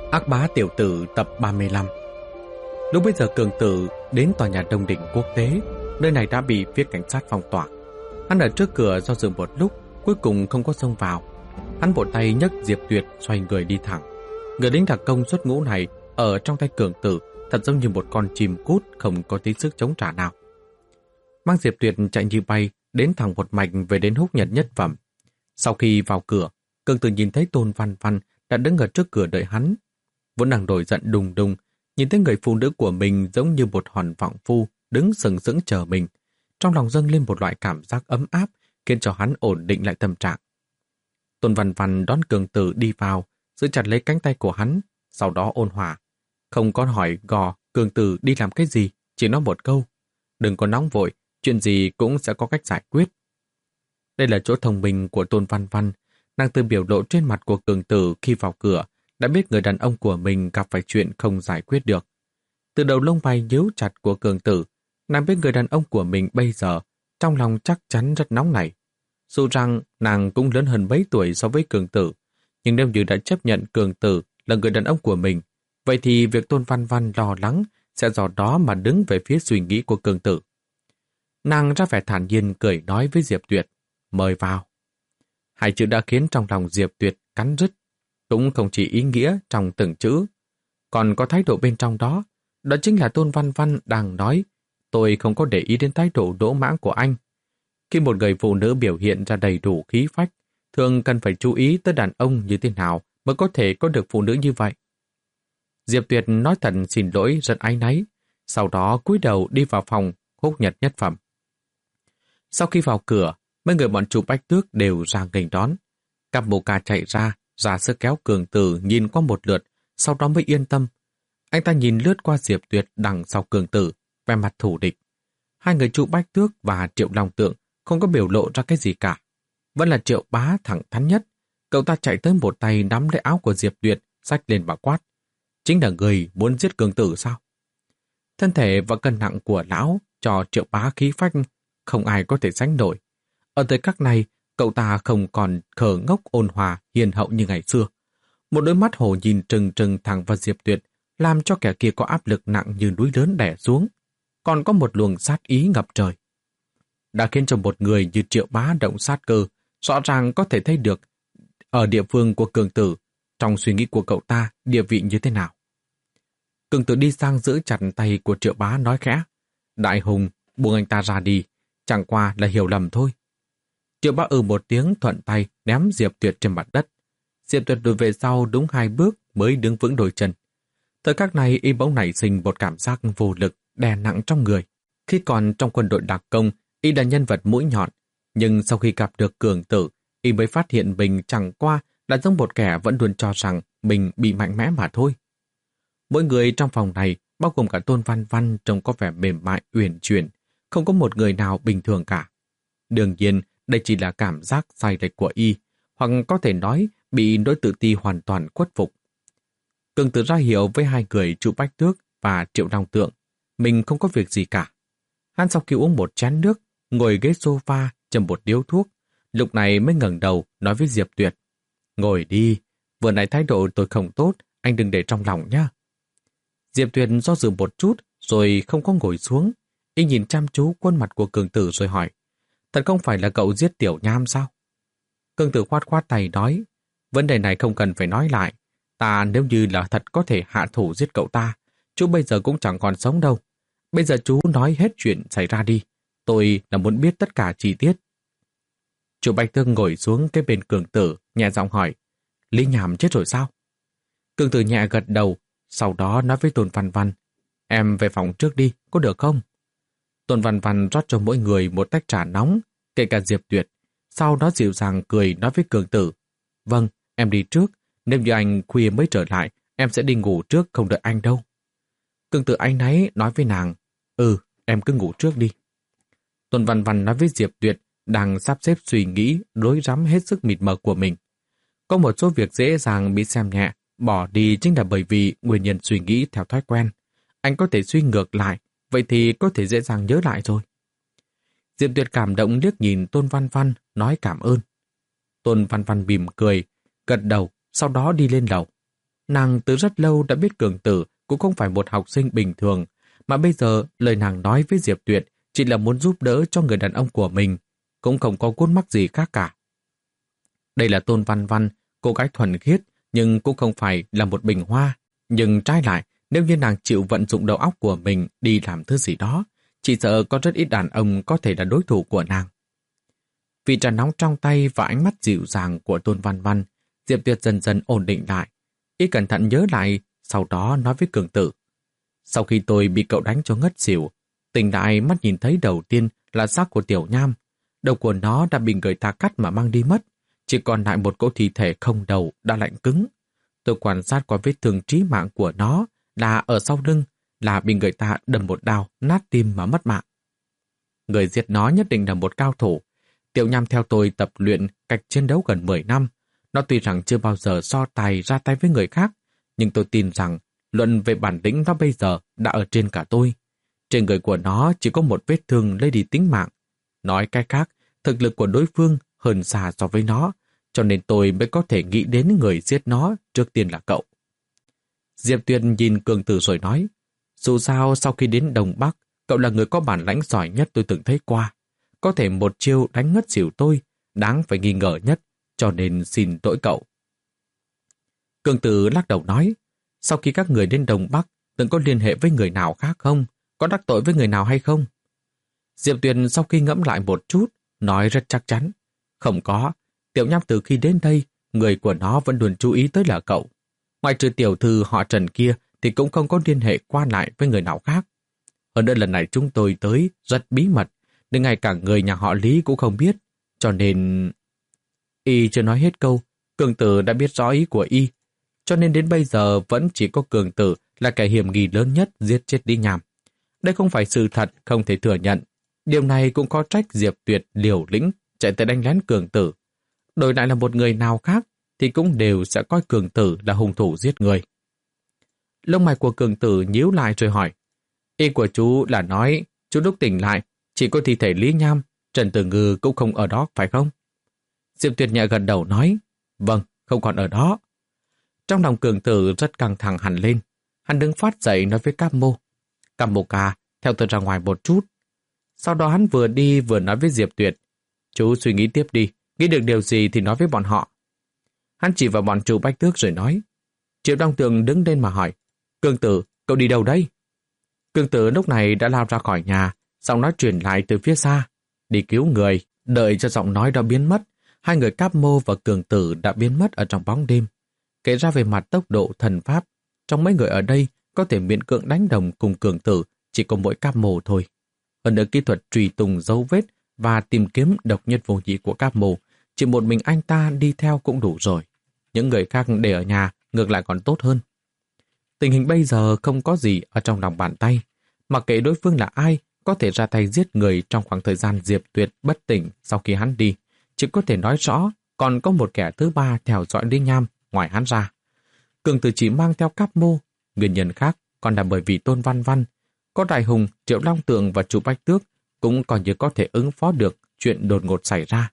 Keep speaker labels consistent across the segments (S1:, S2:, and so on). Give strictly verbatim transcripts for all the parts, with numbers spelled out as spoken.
S1: Ác bá tiểu tử tập ba mươi lăm. Lúc bây giờ Cường Tử đến tòa nhà Đông Đỉnh Quốc tế, nơi này đã bị phía cảnh sát phong tỏa. Hắn ở trước cửa do dự một lúc, cuối cùng không có xông vào. Hắn vỗ tay nhấc Diệp Tuyệt xoay người đi thẳng. Người lính đặc công xuất ngũ này ở trong tay Cường Tử thật giống như một con chim cút không có tí sức chống trả nào. Mang Diệp Tuyệt chạy như bay đến thẳng một mạch về đến Húc Nhật Nhất Phẩm. Sau khi vào cửa, Cường Tử nhìn thấy Tôn Văn Văn đã đứng ở trước cửa đợi hắn. Vốn đang nổi giận đùng đùng, nhìn thấy người phụ nữ của mình giống như một hòn vọng phu đứng sừng sững chờ mình. Trong lòng dâng lên một loại cảm giác ấm áp, khiến cho hắn ổn định lại tâm trạng. Tôn Văn Văn đón Cường Tử đi vào, giữ chặt lấy cánh tay của hắn, sau đó ôn hòa. Không có hỏi gò Cường Tử đi làm cái gì, chỉ nói một câu: đừng có nóng vội, chuyện gì cũng sẽ có cách giải quyết. Đây là chỗ thông minh của Tôn Văn Văn. Nàng từ biểu lộ trên mặt của Cường Tử khi vào cửa đã biết người đàn ông của mình gặp phải chuyện không giải quyết được. Từ đầu lông mày nhíu chặt của Cường Tử, nàng biết người đàn ông của mình bây giờ trong lòng chắc chắn rất nóng nảy. Dù rằng nàng cũng lớn hơn mấy tuổi so với Cường Tử, nhưng nếu như đã chấp nhận Cường Tử là người đàn ông của mình, vậy thì việc Tôn Văn Văn lo lắng sẽ do đó mà đứng về phía suy nghĩ của Cường Tử. Nàng ra vẻ thản nhiên cười nói với Diệp Tuyệt: mời vào. Hai chữ đã khiến trong lòng Diệp Tuyệt cắn rứt. Cũng không chỉ ý nghĩa trong từng chữ, còn có thái độ bên trong đó. Đó chính là Tôn Văn Văn đang nói: tôi không có để ý đến thái độ đỗ mãng của anh. Khi một người phụ nữ biểu hiện ra đầy đủ khí phách, thường cần phải chú ý tới đàn ông như thế nào mới có thể có được phụ nữ như vậy. Diệp Tuyệt nói thật xin lỗi rất áy náy, sau đó cúi đầu đi vào phòng Húc Nhật Nhất Phẩm. Sau khi vào cửa, mấy người bọn chủ Bách Tước đều ra nghênh đón. Cặp Mộ Ca chạy ra, ra sức kéo Cường Tử nhìn qua một lượt, sau đó mới yên tâm. Anh ta nhìn lướt qua Diệp Tuyệt đằng sau Cường Tử, vẻ mặt thù địch. Hai người chủ Bách Tước và Triệu Long Tượng không có biểu lộ ra cái gì cả. Vẫn là Triệu Bá thẳng thắn nhất. Cậu ta chạy tới một tay nắm lấy áo của Diệp Tuyệt, xách lên và quát: chính là người muốn giết Cường Tử sao? Thân thể và cân nặng của lão cho Triệu Bá khí phách không ai có thể sánh nổi. Ở thời khắc này, cậu ta không còn khờ ngốc ôn hòa hiền hậu như ngày xưa. Một đôi mắt hồ nhìn trừng trừng thẳng vào Diệp Tuyệt, làm cho kẻ kia có áp lực nặng như núi lớn đè xuống. Còn có một luồng sát ý ngập trời. Đã khiến cho một người như Triệu Bá động sát cơ, rõ ràng có thể thấy được ở địa phương của Cường Tử, trong suy nghĩ của cậu ta địa vị như thế nào. Cường Tử đi sang giữ chặt tay của Triệu Bá nói khẽ: đại hùng, buông anh ta ra đi, chẳng qua là hiểu lầm thôi. Triệu Bá ừ một tiếng thuận tay ném Diệp Tuyệt trên mặt đất. Diệp Tuyệt lùi về sau đúng hai bước mới đứng vững đôi chân. Thời khắc này y bỗng nảy sinh một cảm giác vô lực đè nặng trong người. Khi còn trong quân đội đặc công, y là nhân vật mũi nhọn, nhưng sau khi gặp được Cường Tử, y mới phát hiện mình chẳng qua là giống một kẻ vẫn luôn cho rằng mình bị mạnh mẽ mà thôi. Mỗi người trong phòng này, bao gồm cả Tôn Văn Văn, trông có vẻ mềm mại uyển chuyển, không có một người nào bình thường cả. Đương nhiên, đây chỉ là cảm giác sai lệch của y, hoặc có thể nói bị nỗi tự ti hoàn toàn khuất phục. Cường Tử ra hiệu với hai người chủ Bách Tước và Triệu Long Tượng mình không có việc gì cả. Hắn sau khi uống một chén nước, ngồi ghế sofa châm một điếu thuốc, lúc này mới ngẩng đầu nói với Diệp Tuyệt: ngồi đi, vừa nãy thái độ tôi không tốt, anh đừng để trong lòng nhá. Diệp Tuyệt do dự một chút rồi không có ngồi xuống. Y nhìn chăm chú khuôn mặt của Cường Tử rồi hỏi: thật không phải là cậu giết Tiểu Nham sao? Cường Tử khoát khoát tay nói: vấn đề này không cần phải nói lại. Ta nếu như là thật có thể hạ thủ giết cậu ta, chú bây giờ cũng chẳng còn sống đâu. Bây giờ chú nói hết chuyện xảy ra đi. Tôi là muốn biết tất cả chi tiết. Chú Bạch Tương ngồi xuống cái bên Cường Tử, nhẹ giọng hỏi: Lý Nham chết rồi sao? Cường Tử nhẹ gật đầu, sau đó nói với Tôn Văn Văn: em về phòng trước đi, có được không? Tôn Văn Văn rót cho mỗi người một tách trà nóng, kể cả Diệp Tuyệt. Sau đó dịu dàng cười nói với Cường Tử: vâng, em đi trước. Nếu như anh khuya mới trở lại, em sẽ đi ngủ trước, không đợi anh đâu. Cường Tử áy náy nói với nàng: ừ, em cứ ngủ trước đi. Tôn Văn Văn nói với Diệp Tuyệt, đang sắp xếp suy nghĩ rối rắm hết sức mịt mờ của mình. Có một số việc dễ dàng bị xem nhẹ, bỏ đi chính là bởi vì nguyên nhân suy nghĩ theo thói quen. Anh có thể suy ngược lại, vậy thì có thể dễ dàng nhớ lại rồi. Diệp Tuyệt cảm động liếc nhìn Tôn Văn Văn, nói cảm ơn. Tôn Văn Văn mỉm cười, gật đầu, sau đó đi lên lầu. Nàng từ rất lâu đã biết Cường Tử cũng không phải một học sinh bình thường, mà bây giờ lời nàng nói với Diệp Tuyệt chỉ là muốn giúp đỡ cho người đàn ông của mình, cũng không có cốt mắc gì khác cả. Đây là Tôn Văn Văn, cô gái thuần khiết, nhưng cũng không phải là một bình hoa. Nhưng trái lại, nếu như nàng chịu vận dụng đầu óc của mình đi làm thứ gì đó, chỉ sợ có rất ít đàn ông có thể là đối thủ của nàng. Vì trà nóng trong tay và ánh mắt dịu dàng của Tôn Văn Văn, Diệp Tuyệt dần dần ổn định lại. Y cẩn thận nhớ lại, sau đó nói với Cường Tử. Sau khi tôi bị cậu đánh cho ngất xỉu, tỉnh lại mắt nhìn thấy đầu tiên là xác của Tiểu Nham. Đầu của nó đã bị người ta cắt mà mang đi mất. Chỉ còn lại một cỗ thi thể không đầu đã lạnh cứng. Tôi quan sát qua vết thương chí mạng của nó là ở sau lưng, là bị người ta đâm một đao, nát tim mà mất mạng. Người giết nó nhất định là một cao thủ. Tiểu Nham theo tôi tập luyện cách chiến đấu gần mười năm. Nó tuy rằng chưa bao giờ so tài ra tay với người khác, nhưng tôi tin rằng luận về bản lĩnh nó bây giờ đã ở trên cả tôi. Trên người của nó chỉ có một vết thương lấy đi tính mạng. Nói cách khác, thực lực của đối phương hơn xa so với nó, cho nên tôi mới có thể nghĩ đến người giết nó trước tiên là cậu. Diệp Tuyệt nhìn Cường Tử rồi nói, dù sao sau khi đến Đông Bắc, cậu là người có bản lãnh giỏi nhất tôi từng thấy qua. Có thể một chiêu đánh ngất xỉu tôi, đáng phải nghi ngờ nhất, cho nên xin lỗi cậu. Cường Tử lắc đầu nói, sau khi các người đến Đông Bắc, từng có liên hệ với người nào khác không? Có đắc tội với người nào hay không? Diệp Tuyệt sau khi ngẫm lại một chút, nói rất chắc chắn. Không có, Tiểu Nham từ khi đến đây, người của nó vẫn luôn chú ý tới là cậu. Ngoài trừ tiểu thư họ Trần kia thì cũng không có liên hệ qua lại với người nào khác. Hơn nữa lần này chúng tôi tới rất bí mật, nên ngay cả người nhà họ Lý cũng không biết. Cho nên... Y chưa nói hết câu, Cường Tử đã biết rõ ý của Y. Cho nên đến bây giờ vẫn chỉ có Cường Tử là kẻ hiểm nghi lớn nhất giết chết Lý Nham. Đây không phải sự thật, không thể thừa nhận. Điều này cũng có trách Diệp Tuyệt liều lĩnh chạy tới đánh lén Cường Tử. Đổi lại là một người nào khác thì cũng đều sẽ coi Cường Tử là hung thủ giết người. Lông mày của Cường Tử nhíu lại rồi hỏi, ý của chú là nói chú lúc tỉnh lại chỉ có thi thể Lý Nham, Trần Tử Ngư cũng không ở đó phải không? Diệp Tuyệt nhẹ gật đầu nói, vâng, không còn ở đó. Trong lòng Cường Tử rất căng thẳng hẳn lên. Hắn đứng phát dậy nói với Cáp Mô, Cáp Mô ca, theo tôi ra ngoài một chút. Sau đó hắn vừa đi vừa nói với Diệp Tuyệt, chú suy nghĩ tiếp đi, nghĩ được điều gì thì nói với bọn họ. Hắn chỉ vào bọn Chu Bách Tước rồi nói. Triệu Đông Tường đứng lên mà hỏi, Cường Tử, cậu đi đâu đây? Cường Tử lúc này đã lao ra khỏi nhà, giọng nói truyền lại từ phía xa. Đi cứu người, đợi cho giọng nói đã biến mất. Hai người Cáp Mô và Cường Tử đã biến mất ở trong bóng đêm. Kể ra về mặt tốc độ thần pháp, trong mấy người ở đây có thể miễn cưỡng đánh đồng cùng Cường Tử chỉ có mỗi Cáp Mô thôi. Hơn nữa kỹ thuật truy tùng dấu vết và tìm kiếm độc nhất vô nhị của Cáp Mô, chỉ một mình anh ta đi theo cũng đủ rồi. Những người khác để ở nhà ngược lại còn tốt hơn. Tình hình bây giờ không có gì ở trong lòng bàn tay. Mặc kệ đối phương là ai, có thể ra tay giết người trong khoảng thời gian Diệp Tuyệt bất tỉnh sau khi hắn đi. Chỉ có thể nói rõ còn có một kẻ thứ ba theo dõi Lý Nham ngoài hắn ra. Cường Tử chỉ mang theo Cáp Mô. Nguyên nhân khác còn là bởi vì Tôn Văn Văn, có Đại Hùng, Triệu Long Tượng và Chu Bách Tước cũng còn như có thể ứng phó được chuyện đột ngột xảy ra.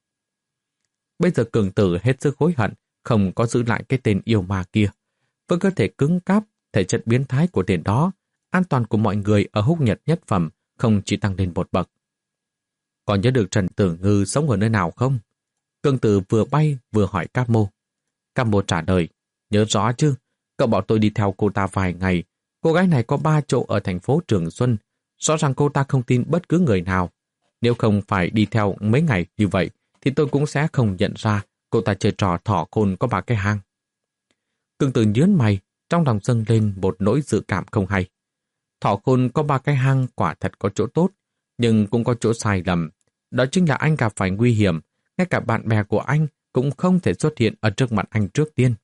S1: Bây giờ Cường Tử hết sức hối hận không có giữ lại cái tên yêu ma kia. Với cơ thể cứng cáp, thể chất biến thái của tên đó, an toàn của mọi người ở Húc Nhật nhất phẩm không chỉ tăng lên một bậc. Còn nhớ được Trần Tử Ngư sống ở nơi nào không? Cường Tử vừa bay vừa hỏi Cáp Mô. Cáp Mô trả lời, nhớ rõ chứ, cậu bảo tôi đi theo cô ta vài ngày. Cô gái này có ba chỗ ở thành phố Trường Xuân. Rõ ràng cô ta không tin bất cứ người nào. Nếu không phải đi theo mấy ngày như vậy, thì tôi cũng sẽ không nhận ra cô ta chơi trò thỏ khôn có ba cái hang. Cường Tử nhớn mày, trong lòng dâng lên một nỗi dự cảm không hay. Thỏ khôn có ba cái hang quả thật có chỗ tốt, nhưng cũng có chỗ sai lầm. Đó chính là anh gặp phải nguy hiểm, ngay cả bạn bè của anh cũng không thể xuất hiện ở trước mặt anh trước tiên.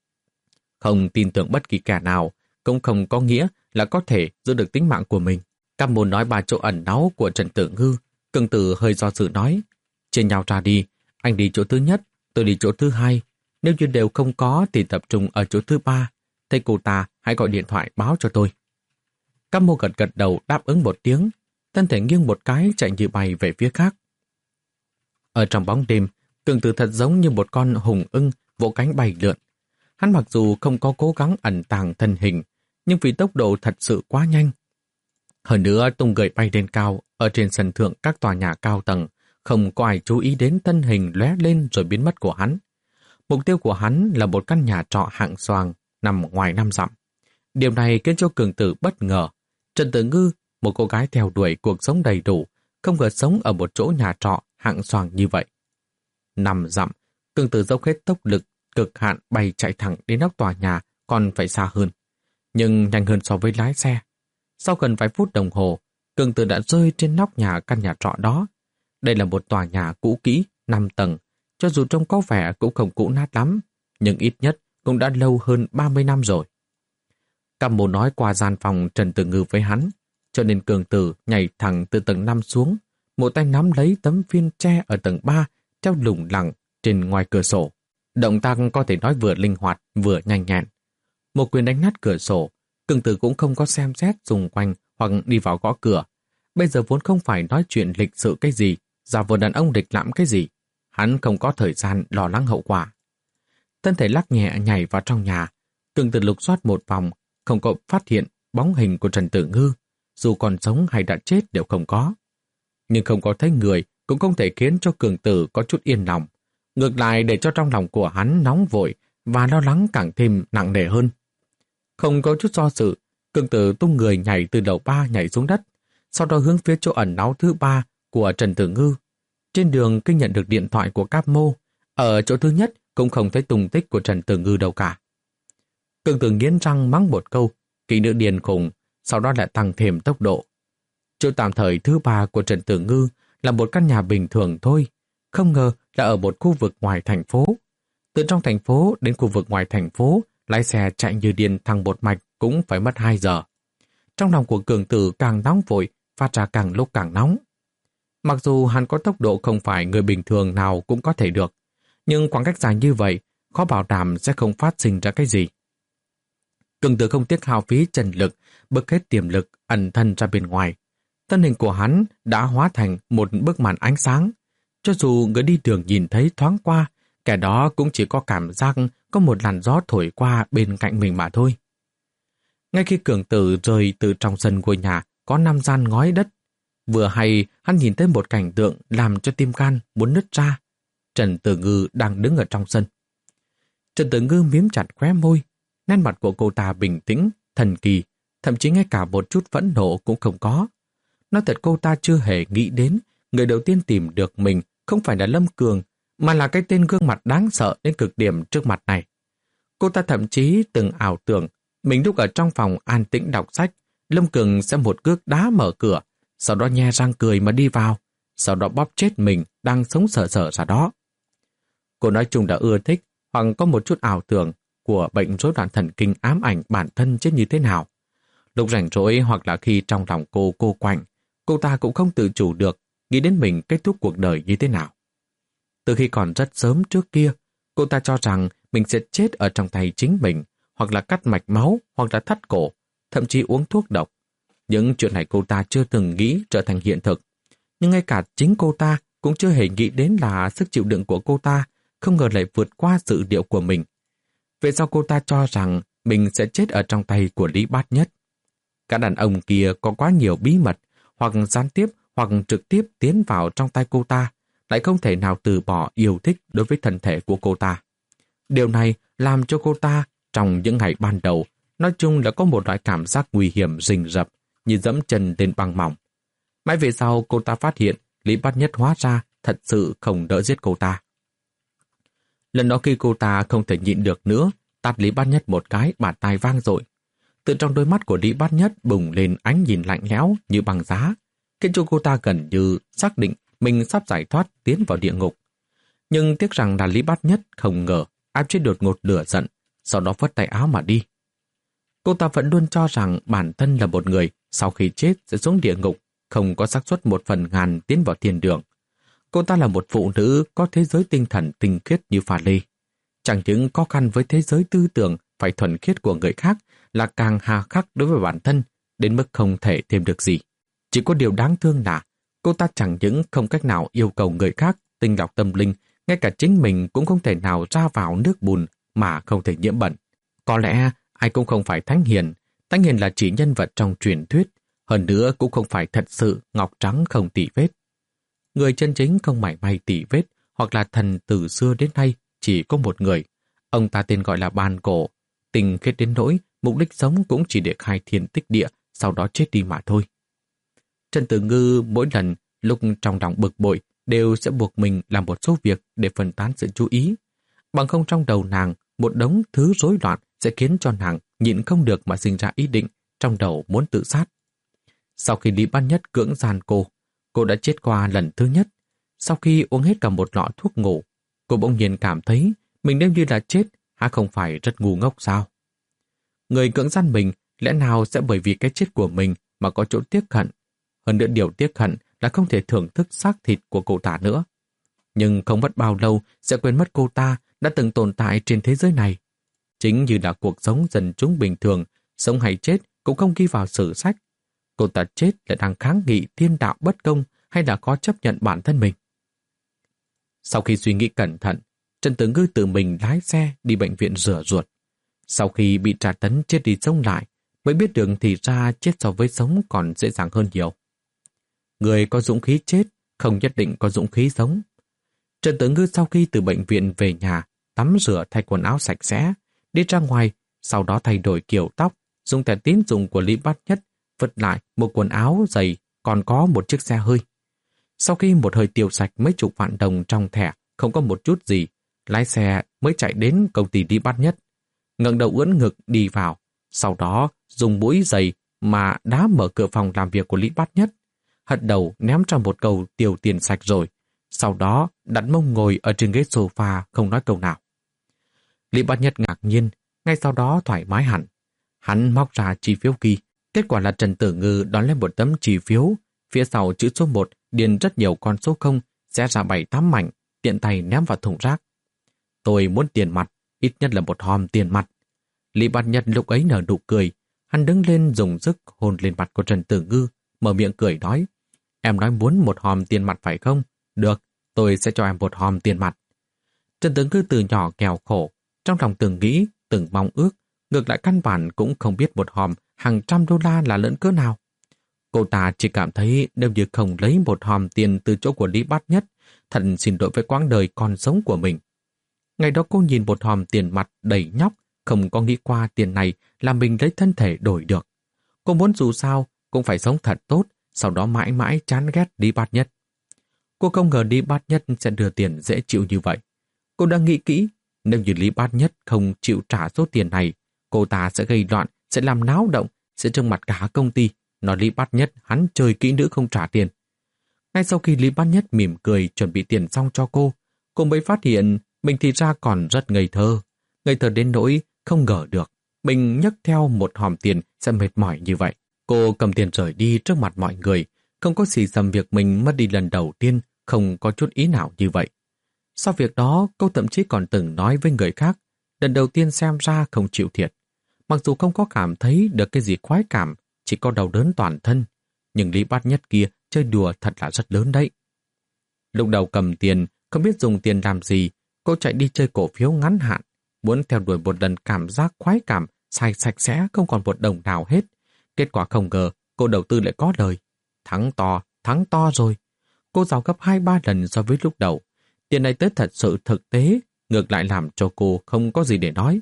S1: Không tin tưởng bất kỳ kẻ nào, cũng không có nghĩa là có thể giữ được tính mạng của mình. Cáp Mô nói ba chỗ ẩn náu của Trần Tử Ngư. Cường Tử hơi do dự nói, chia nhau ra đi, anh đi chỗ thứ nhất, tôi đi chỗ thứ hai. Nếu như đều không có thì tập trung ở chỗ thứ ba. Thấy cô ta hãy gọi điện thoại báo cho tôi. Cáp Mô gật gật đầu đáp ứng một tiếng, thân thể nghiêng một cái chạy như bay về phía khác. Ở trong bóng đêm, Cường Tử thật giống như một con hùng ưng vỗ cánh bay lượn. Hắn mặc dù không có cố gắng ẩn tàng thân hình, nhưng vì tốc độ thật sự quá nhanh. Hơn nữa tung người bay lên cao, ở trên sân thượng các tòa nhà cao tầng, không có ai chú ý đến thân hình lóe lên rồi biến mất của hắn. Mục tiêu của hắn là một căn nhà trọ hạng xoàng nằm ngoài năm dặm. Điều này khiến cho Cường Tử bất ngờ. Trần Tử Ngư, một cô gái theo đuổi cuộc sống đầy đủ, không ngờ sống ở một chỗ nhà trọ hạng xoàng như vậy. Năm dặm, Cường Tử dốc hết tốc lực, cực hạn bay chạy thẳng đến nóc tòa nhà, còn phải xa hơn. Nhưng nhanh hơn so với lái xe. Sau gần vài phút đồng hồ, Cường Tử đã rơi trên nóc nhà căn nhà trọ đó. Đây là một tòa nhà cũ kỹ, năm tầng, cho dù trông có vẻ cũng không cũ nát lắm, nhưng ít nhất cũng đã lâu hơn ba mươi năm rồi. Cam Mô nói qua gian phòng Trần Tử Ngư với hắn, cho nên Cường Tử nhảy thẳng từ tầng năm xuống, một tay nắm lấy tấm phiên tre ở tầng ba, treo lủng lẳng trên ngoài cửa sổ. Động tác có thể nói vừa linh hoạt, vừa nhanh nhẹn. Một quyền đánh nát cửa sổ, Cường Tử cũng không có xem xét xung quanh hoặc đi vào gõ cửa. Bây giờ vốn không phải nói chuyện lịch sự cái gì, giả vờ đàn ông lịch lãm cái gì. Hắn không có thời gian lo lắng hậu quả. Thân thể lắc nhẹ nhảy vào trong nhà, Cường Tử lục soát một vòng, không có phát hiện bóng hình của Trần Tử Ngư, dù còn sống hay đã chết đều không có. Nhưng không có thấy người cũng không thể khiến cho Cường Tử có chút yên lòng. Ngược lại để cho trong lòng của hắn nóng vội và lo lắng càng thêm nặng nề hơn. Không có chút do dự, Cường Tử tung người nhảy từ lầu ba nhảy xuống đất, sau đó hướng phía chỗ ẩn náu thứ ba của Trần Tử Ngư. Trên đường kinh nhận được điện thoại của Cáp Mô, ở chỗ thứ nhất cũng không thấy tung tích của Trần Tử Ngư đâu cả. Cường Tử nghiến răng mắng một câu, kỹ nữ điên khùng, sau đó lại tăng thêm tốc độ. Chỗ tạm thời thứ ba của Trần Tử Ngư là một căn nhà bình thường thôi, không ngờ là ở một khu vực ngoài thành phố. Từ trong thành phố đến khu vực ngoài thành phố, lái xe chạy như điên thẳng một mạch cũng phải mất hai giờ. Trong lòng của Cường Tử càng nóng vội, phát ra càng lúc càng nóng. Mặc dù hắn có tốc độ không phải người bình thường nào cũng có thể được, nhưng khoảng cách dài như vậy, khó bảo đảm sẽ không phát sinh ra cái gì. Cường Tử không tiếc hao phí chân lực, bực hết tiềm lực ẩn thân ra bên ngoài. Thân hình của hắn đã hóa thành một bức màn ánh sáng. Cho dù người đi đường nhìn thấy thoáng qua, kẻ đó cũng chỉ có cảm giác có một làn gió thổi qua bên cạnh mình mà thôi. Ngay khi Cường Tử rời từ trong sân ngôi nhà có năm gian ngói đất, vừa hay hắn nhìn thấy một cảnh tượng làm cho tim gan muốn nứt ra. Trần Tử Ngư đang đứng ở trong sân. Trần Tử Ngư miếm chặt khóe môi, nét mặt của cô ta bình tĩnh, thần kỳ, thậm chí ngay cả một chút phẫn nộ cũng không có. Nói thật cô ta chưa hề nghĩ đến người đầu tiên tìm được mình không phải là Lâm Cường, mà là cái tên gương mặt đáng sợ đến cực điểm trước mặt này. Cô ta thậm chí từng ảo tưởng mình lúc ở trong phòng an tĩnh đọc sách, Lâm Cường sẽ một cước đá mở cửa, sau đó nhe răng cười mà đi vào, sau đó bóp chết mình đang sống sợ sợ ra đó. Cô nói chung đã ưa thích hoặc có một chút ảo tưởng của bệnh rối loạn thần kinh ám ảnh bản thân chết như thế nào. Lúc rảnh rỗi hoặc là khi trong lòng cô cô quạnh, cô ta cũng không tự chủ được nghĩ đến mình kết thúc cuộc đời như thế nào. Từ khi còn rất sớm trước kia, cô ta cho rằng mình sẽ chết ở trong tay chính mình, hoặc là cắt mạch máu, hoặc là thắt cổ, thậm chí uống thuốc độc. Những chuyện này cô ta chưa từng nghĩ trở thành hiện thực. Nhưng ngay cả chính cô ta cũng chưa hề nghĩ đến là sức chịu đựng của cô ta không ngờ lại vượt qua dự liệu của mình. Vậy sao cô ta cho rằng mình sẽ chết ở trong tay của Lý Bát Nhất? Các đàn ông kia có quá nhiều bí mật, hoặc gián tiếp hoặc trực tiếp tiến vào trong tay cô ta, lại không thể nào từ bỏ yêu thích đối với thân thể của cô ta. Điều này làm cho cô ta trong những ngày ban đầu nói chung là có một loại cảm giác nguy hiểm rình rập như dẫm chân lên băng mỏng. Mãi về sau cô ta phát hiện Lý Bát Nhất hóa ra thật sự không đỡ giết cô ta. Lần đó khi cô ta không thể nhịn được nữa, tát Lý Bát Nhất một cái, bàn tay vang dội. Từ trong đôi mắt của Lý Bát Nhất bùng lên ánh nhìn lạnh lẽo như băng giá, khiến cho cô ta gần như xác định mình sắp giải thoát tiến vào địa ngục. Nhưng tiếc rằng là Lý Bát Nhất không ngờ áp chế đột ngột lửa giận, sau đó phất tay áo mà đi. Cô ta vẫn luôn cho rằng bản thân là một người sau khi chết sẽ xuống địa ngục, không có xác suất một phần ngàn tiến vào thiên đường. Cô ta là một phụ nữ có thế giới tinh thần tinh khiết như pha lê. Chẳng những khó khăn với thế giới tư tưởng phải thuần khiết của người khác, là càng hà khắc đối với bản thân, đến mức không thể thêm được gì. Chỉ có điều đáng thương là cô ta chẳng những không cách nào yêu cầu người khác tinh lọc tâm linh, ngay cả chính mình cũng không thể nào ra vào nước bùn mà không thể nhiễm bẩn. Có lẽ ai cũng không phải thánh hiền, thánh hiền là chỉ nhân vật trong truyền thuyết, hơn nữa cũng không phải thật sự ngọc trắng không tỉ vết. Người chân chính không mảy may tỉ vết hoặc là thần từ xưa đến nay chỉ có một người. Ông ta tên gọi là Bàn Cổ, tình kết đến nỗi mục đích sống cũng chỉ để khai thiên tích địa, sau đó chết đi mà thôi. Trần Tử Ngư mỗi lần lúc trong lòng bực bội đều sẽ buộc mình làm một số việc để phân tán sự chú ý. Bằng không trong đầu nàng, một đống thứ rối loạn sẽ khiến cho nàng nhịn không được mà sinh ra ý định trong đầu muốn tự sát. Sau khi Lý Bát Nhất cưỡng gian cô, cô đã chết qua lần thứ nhất. Sau khi uống hết cả một lọ thuốc ngủ, cô bỗng nhiên cảm thấy mình nếu như là chết, hả không phải rất ngu ngốc sao? Người cưỡng gian mình lẽ nào sẽ bởi vì cái chết của mình mà có chỗ tiếc hận. Hơn nữa điều tiếc hận là không thể thưởng thức xác thịt của cô ta nữa. Nhưng không mất bao lâu sẽ quên mất cô ta đã từng tồn tại trên thế giới này. Chính như là cuộc sống dân chúng bình thường, sống hay chết cũng không ghi vào sử sách. Cô ta chết là đang kháng nghị thiên đạo bất công hay là có chấp nhận bản thân mình. Sau khi suy nghĩ cẩn thận, Trần Tử Ngư tự mình lái xe đi bệnh viện rửa ruột. Sau khi bị tra tấn chết đi sống lại, mới biết được thì ra chết so với sống còn dễ dàng hơn nhiều. Người có dũng khí chết, không nhất định có dũng khí sống. Trần Tử Ngư sau khi từ bệnh viện về nhà, tắm rửa thay quần áo sạch sẽ, đi ra ngoài, sau đó thay đổi kiểu tóc, dùng thẻ tín dụng của Lý Bát Nhất, vứt lại một quần áo giày, còn có một chiếc xe hơi. Sau khi một hơi tiêu sạch mấy chục vạn đồng trong thẻ, không có một chút gì, lái xe mới chạy đến công ty Lý Bát Nhất. Ngẩng đầu ưỡn ngực đi vào, sau đó dùng mũi giày mà đá mở cửa phòng làm việc của Lý Bát Nhất. Hất đầu ném trong một câu tiêu tiền sạch rồi, sau đó đặt mông ngồi ở trên ghế sofa không nói câu nào. Lý Bát Nhất ngạc nhiên, ngay sau đó thoải mái hẳn. Hắn móc ra chi phiếu ghi, kết quả là Trần Tử Ngư đón lên một tấm chi phiếu, phía sau chữ số một điền rất nhiều con số không, xé ra bảy tám mảnh, tiện tay ném vào thùng rác. Tôi muốn tiền mặt, ít nhất là một hòm tiền mặt. Lý Bát Nhất lúc ấy nở nụ cười, hắn đứng lên dùng sức hôn lên mặt của Trần Tử Ngư, mở miệng cười nói, em nói muốn một hòm tiền mặt phải không? Được, tôi sẽ cho em một hòm tiền mặt. Trần Tử Ngư từ nhỏ nghèo khổ, trong lòng từng nghĩ, từng mong ước, ngược lại căn bản cũng không biết một hòm hàng trăm đô la là lớn cỡ nào. Cô ta chỉ cảm thấy nếu như không lấy một hòm tiền từ chỗ của Lý Bát Nhất, thật xin lỗi với quãng đời còn sống của mình. Ngày đó cô nhìn một hòm tiền mặt đầy nhóc, không có nghĩ qua tiền này là mình lấy thân thể đổi được. Cô muốn dù sao cũng phải sống thật tốt, sau đó mãi mãi chán ghét Lý Bát Nhất. Cô không ngờ Lý Bát Nhất sẽ đưa tiền dễ chịu như vậy. Cô đã nghĩ kỹ, nếu như Lý Bát Nhất không chịu trả số tiền này, cô ta sẽ gây loạn, sẽ làm náo động, sẽ trừng mặt cả công ty, nói Lý Bát Nhất hắn chơi kỹ nữ không trả tiền. Ngay sau khi Lý Bát Nhất mỉm cười chuẩn bị tiền xong cho cô, cô mới phát hiện mình thì ra còn rất ngây thơ. Ngây thơ đến nỗi không ngờ được mình nhấc theo một hòm tiền sẽ mệt mỏi như vậy. Cô cầm tiền rời đi trước mặt mọi người, không có xì xầm việc mình mất đi lần đầu tiên, không có chút ý nào như vậy. Sau việc đó, cô thậm chí còn từng nói với người khác, lần đầu tiên xem ra không chịu thiệt. Mặc dù không có cảm thấy được cái gì khoái cảm, chỉ có đau đớn toàn thân, nhưng Lý Bát Nhất kia chơi đùa thật là rất lớn đấy. Lúc đầu cầm tiền, không biết dùng tiền làm gì, cô chạy đi chơi cổ phiếu ngắn hạn, muốn theo đuổi một lần cảm giác khoái cảm, xài sạch sẽ không còn một đồng nào hết. Kết quả không ngờ, cô đầu tư lại có lời. Thắng to, thắng to rồi. Cô giàu gấp hai ba lần so với lúc đầu. Tiền này tới thật sự thực tế, ngược lại làm cho cô không có gì để nói.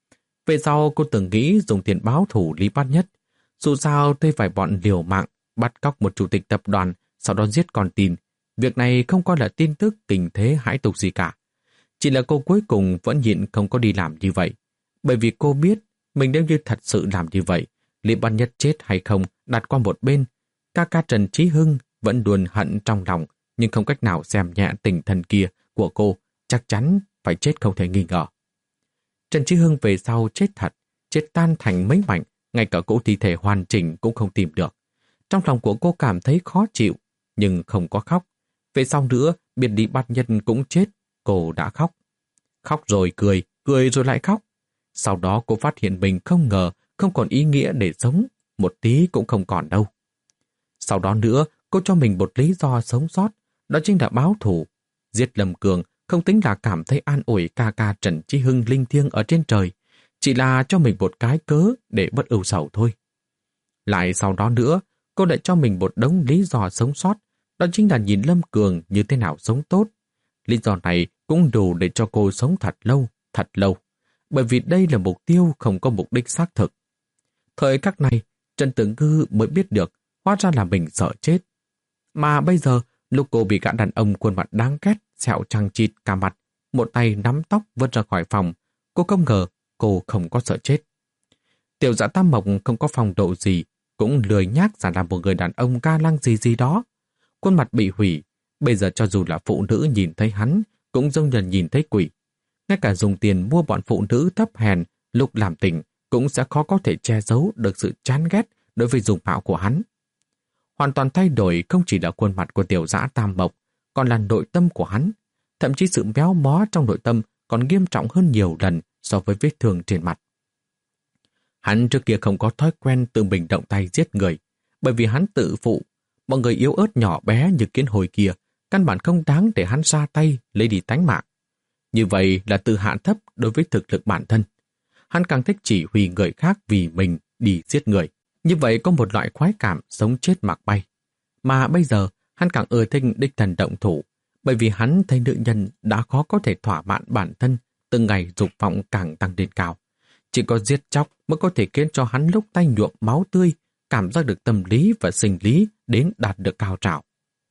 S1: Về sau cô từng nghĩ dùng tiền báo thủ Lý Bát Nhất. Dù sao thuê phải bọn liều mạng, bắt cóc một chủ tịch tập đoàn, sau đó giết con tin. Việc này không coi là tin tức tình thế hãi tục gì cả. Chỉ là cô cuối cùng vẫn nhịn không có đi làm như vậy. Bởi vì cô biết, mình nếu như thật sự làm như vậy, Lý Bát Nhất chết hay không đặt qua một bên. Ca ca Trần Chí Hưng vẫn luôn hận trong lòng, nhưng không cách nào xem nhẹ tình thân kia của cô, chắc chắn phải chết không thể nghi ngờ. Trần Chí Hưng về sau chết thật, chết tan thành mấy mảnh, ngay cả cỗ thi thể hoàn chỉnh cũng không tìm được. Trong lòng của cô cảm thấy khó chịu, nhưng không có khóc. Về sau nữa, biết Lý Bát Nhất cũng chết, cô đã khóc. Khóc rồi cười, cười rồi lại khóc. Sau đó cô phát hiện mình không ngờ không còn ý nghĩa để sống, một tí cũng không còn đâu. Sau đó nữa, cô cho mình một lý do sống sót, đó chính là báo thù. Giết Lâm Cường không tính là cảm thấy an ủi ca ca Trần Chí Hưng linh thiêng ở trên trời, chỉ là cho mình một cái cớ để bớt ưu sầu thôi. Lại sau đó nữa, cô lại cho mình một đống lý do sống sót, đó chính là nhìn Lâm Cường như thế nào sống tốt. Lý do này cũng đủ để cho cô sống thật lâu, thật lâu, bởi vì đây là mục tiêu không có mục đích xác thực. Thời khắc này, Trần Tử Ngư mới biết được, hóa ra là mình sợ chết. Mà bây giờ, lúc cô bị gã đàn ông khuôn mặt đáng ghét, sẹo chằng chịt cả mặt, một tay nắm tóc vứt ra khỏi phòng, cô không ngờ cô không có sợ chết. Tiểu Dạ Tam Mộc không có phong độ gì, cũng lười nhác giả làm một người đàn ông ga lăng gì gì đó. Khuôn mặt bị hủy, bây giờ cho dù là phụ nữ nhìn thấy hắn, cũng giống như nhìn thấy quỷ. Ngay cả dùng tiền mua bọn phụ nữ thấp hèn, lúc làm tình, cũng sẽ khó có thể che giấu được sự chán ghét đối với dung mạo của hắn. Hoàn toàn thay đổi không chỉ là khuôn mặt của Tiểu Dã Tam Mộc, còn là nội tâm của hắn. Thậm chí sự méo mó trong nội tâm còn nghiêm trọng hơn nhiều lần so với vết thương trên mặt. Hắn trước kia không có thói quen tự mình động tay giết người, bởi vì hắn tự phụ, mọi người yếu ớt nhỏ bé như kiến hồi kia, căn bản không đáng để hắn ra tay lấy đi tánh mạng. Như vậy là tự hạ thấp đối với thực lực bản thân. Hắn càng thích chỉ huy người khác vì mình đi giết người. Như vậy có một loại khoái cảm sống chết mặc bay. Mà bây giờ hắn càng ưa thích đích thần động thủ, bởi vì hắn thấy nữ nhân đã khó có thể thỏa mãn bản thân, từng ngày dục vọng càng tăng lên cao. Chỉ có giết chóc mới có thể khiến cho hắn lúc tay nhuộm máu tươi, cảm giác được tâm lý và sinh lý đến đạt được cao trào.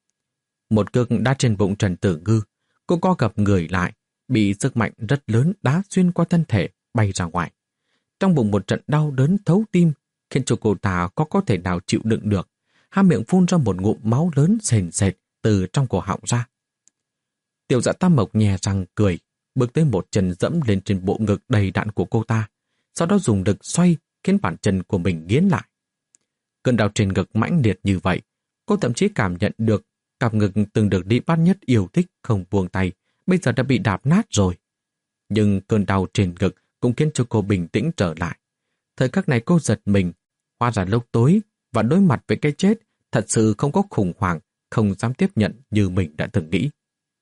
S1: Một cước đá trên bụng Trần Tử Ngư, cô co gập người lại, bị sức mạnh rất lớn đá xuyên qua thân thể, bay ra ngoài. Trong bụng một trận đau đớn thấu tim, khiến cho cô ta có có thể nào chịu đựng được, há miệng phun ra một ngụm máu lớn sền sệt từ trong cổ họng ra. Tiểu Dạ Tam Mộc nhè răng cười, bước tới một chân dẫm lên trên bộ ngực đầy đạn của cô ta, sau đó dùng lực xoay khiến bàn chân của mình nghiến lại. Cơn đau trên ngực mãnh liệt như vậy, cô thậm chí cảm nhận được cặp ngực từng được Lý Bát Nhất yêu thích không buông tay, bây giờ đã bị đạp nát rồi. Nhưng cơn đau trên ngực cũng khiến cho cô bình tĩnh trở lại. Thời khắc này cô giật mình, hóa ra lúc tối và đối mặt với cái chết thật sự không có khủng hoảng, không dám tiếp nhận như mình đã từng nghĩ.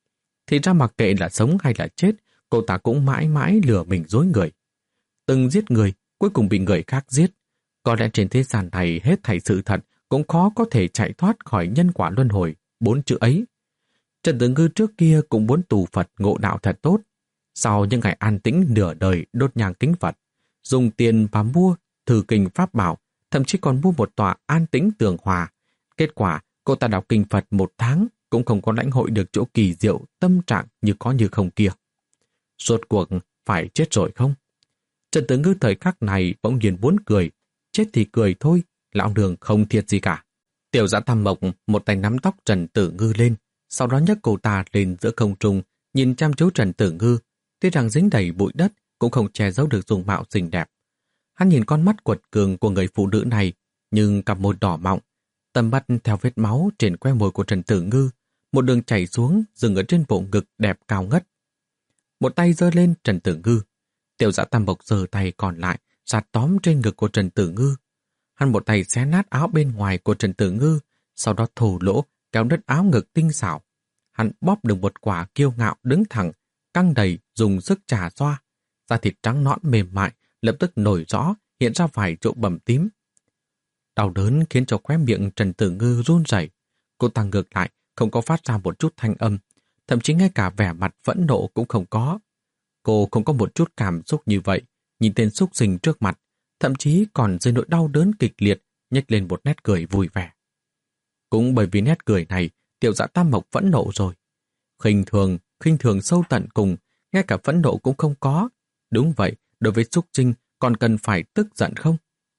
S1: Thì ra mặc kệ là sống hay là chết, cô ta cũng mãi mãi lừa mình dối người. Từng giết người, cuối cùng bị người khác giết. Có lẽ trên thế gian này hết thảy sự thật cũng khó có thể chạy thoát khỏi nhân quả luân hồi, bốn chữ ấy. Trần Tử Ngư trước kia cũng muốn tù Phật ngộ đạo thật tốt. Sau những ngày an tĩnh nửa đời đốt nhang kính Phật, dùng tiền và mua thử kinh pháp bảo, thậm chí còn mua một tòa an tĩnh tường hòa. Kết quả, cô ta đọc kinh Phật một tháng cũng không có lãnh hội được chỗ kỳ diệu tâm trạng như có như không kia. Rốt cuộc phải chết rồi không? Trần Tử Ngư thời khắc này bỗng nhiên muốn cười. Chết thì cười thôi, lão đường không thiệt gì cả. Tiểu Dã Tam Mộc một tay nắm tóc Trần Tử Ngư lên, sau đó nhấc cô ta lên giữa không trung, nhìn chăm chú Trần Tử Ngư, tuy rằng dính đầy bụi đất cũng không che giấu được dung mạo xinh đẹp. Hắn nhìn con mắt quật cường của người phụ nữ này, nhưng cặp môi đỏ mọng, tầm mắt theo vết máu trên que môi của Trần Tử Ngư, một đường chảy xuống dừng ở trên bộ ngực đẹp cao ngất. Một tay giơ lên Trần Tử Ngư, Tiểu Dã Tam Mộc giơ tay còn lại sạt tóm trên ngực của Trần Tử Ngư. Hắn một tay xé nát áo bên ngoài của Trần Tử Ngư, sau đó thổ lỗ kéo đứt áo ngực tinh xảo. Hắn bóp được một quả kiêu ngạo đứng thẳng, căng đầy dùng sức chà xoa. Da thịt trắng nõn mềm mại lập tức nổi rõ, hiện ra vài chỗ bầm tím. Đau đớn khiến cho khóe miệng Trần Tử Ngư run rẩy. Cô ta ngược lại không có phát ra một chút thanh âm, thậm chí ngay cả vẻ mặt phẫn nộ cũng không có. Cô không có một chút cảm xúc như vậy, nhìn tên xúc sinh trước mặt, thậm chí còn dưới nỗi đau đớn kịch liệt, nhếch lên một nét cười vui vẻ. Cũng bởi vì nét cười này, Tiểu Dã Tam Mộc phẫn nộ rồi. Khinh thường, khinh thường sâu tận cùng, ngay cả phẫn nộ cũng không có. Đúng vậy, đối với xúc sinh còn cần phải tức giận không?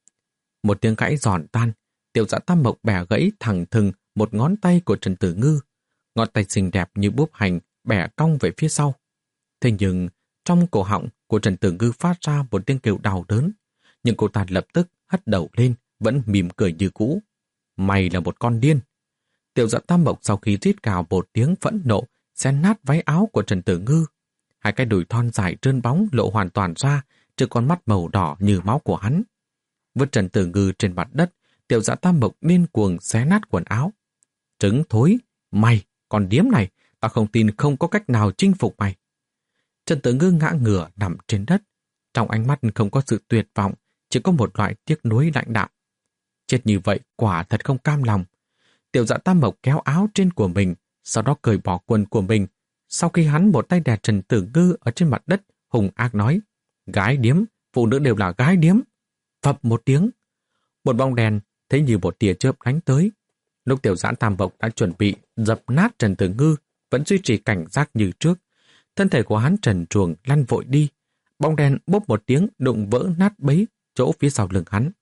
S1: Một tiếng gãy giòn tan, Tiểu Dã Tam Mộc bẻ gãy thẳng thừng một ngón tay của Trần Tử Ngư. Ngón tay xinh đẹp như búp hành bẻ cong về phía sau. Thế nhưng trong cổ họng của Trần Tử Ngư phát ra một tiếng kêu đau đớn, nhưng cô ta lập tức hất đầu lên, vẫn mỉm cười như cũ. Mày là một con điên. Tiểu Dã Tam Mộc sau khi rít gào một tiếng phẫn nộ, xé nát váy áo của Trần Tử Ngư. Hai cái đùi thon dài trơn bóng lộ hoàn toàn ra, trừ con mắt màu đỏ như máu của hắn. Vứt Trần Tử Ngư trên mặt đất, Tiểu Dã Tam Mộc điên cuồng xé nát quần áo. Trứng thối, mày, con điếm này, Ta không tin không có cách nào chinh phục mày. Trần Tử Ngư ngã ngửa nằm trên đất. Trong ánh mắt không có sự tuyệt vọng, chỉ có một loại tiếc nuối lạnh đạm. Chết như vậy quả thật không cam lòng. Tiểu Dạ Tam Mộc kéo áo trên của mình, sau đó cởi bỏ quần của mình. Sau khi hắn một tay đè Trần Tử Ngư ở trên mặt đất, hùng ác nói: Gái điếm, phụ nữ đều là gái điếm. Phập một tiếng, một bóng đèn thấy như một tia chớp đánh tới. Lúc Tiểu Dạ Tam Mộc đã chuẩn bị dập nát Trần Tử Ngư, vẫn duy trì cảnh giác như trước. Thân thể của hắn trần truồng lăn vội đi. Bóng đèn bốp một tiếng đụng vỡ nát bấy chỗ phía sau lưng hắn.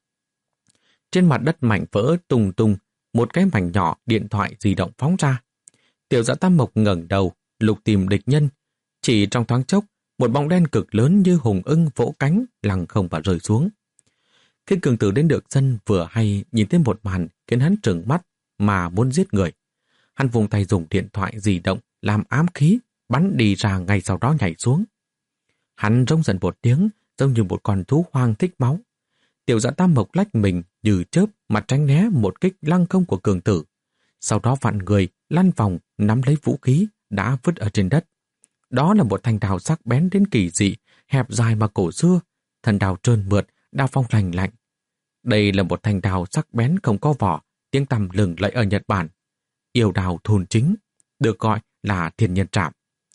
S1: Trên mặt đất mảnh vỡ tung tung, một cái mảnh nhỏ điện thoại di động phóng ra. Tiểu Dạ Tam Mộc ngẩng đầu, lục tìm địch nhân. Chỉ trong thoáng chốc, một bóng đen cực lớn như hùng ưng vỗ cánh lằng không và rơi xuống. Khi cường tử đến được sân vừa hay nhìn thấy một màn khiến hắn trừng mắt mà muốn giết người. Hắn vùng tay dùng điện thoại di động làm ám khí, bắn đi ra ngay sau đó nhảy xuống. Hắn rống giận một tiếng, giống như một con thú hoang thích máu. Tiểu Dạ Tam Mộc lách mình như chớp mà tránh né một kích lăng không của cường tử. Sau đó vặn người, lăn vòng, nắm lấy vũ khí đã vứt ở trên đất. Đó là một thanh đao sắc bén đến kỳ dị, hẹp dài mà cổ xưa, thân đao trơn mượt, đao phong lành lạnh. Đây là một thanh đao sắc bén không có vỏ, tiếng tăm lừng lẫy ở Nhật Bản. Yêu đao thùn chính, được gọi là thiên nhân trảm.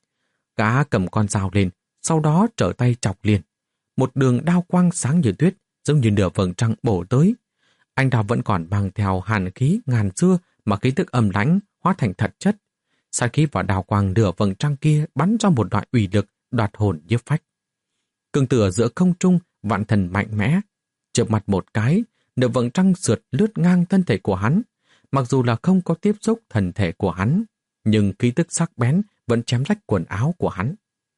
S1: Gã cầm con dao lên, sau đó trở tay chọc liền. Một đường đao quang sáng như tuyết, giống như nửa vầng trăng bổ tới. Anh đao vẫn còn mang theo hàn khí ngàn xưa mà khí tức âm lãnh hóa thành thật chất. Sát khí vào đao quang nửa vầng trăng kia bắn ra một loại uy lực đoạt hồn nhiếp phách. Cường tử ở giữa không trung, vạn thần mạnh mẽ, chợp mặt một cái, nửa vầng trăng sượt lướt ngang thân thể của hắn. Mặc dù là không có tiếp xúc thân thể của hắn, nhưng khí tức sắc bén vẫn chém rách quần áo của hắn.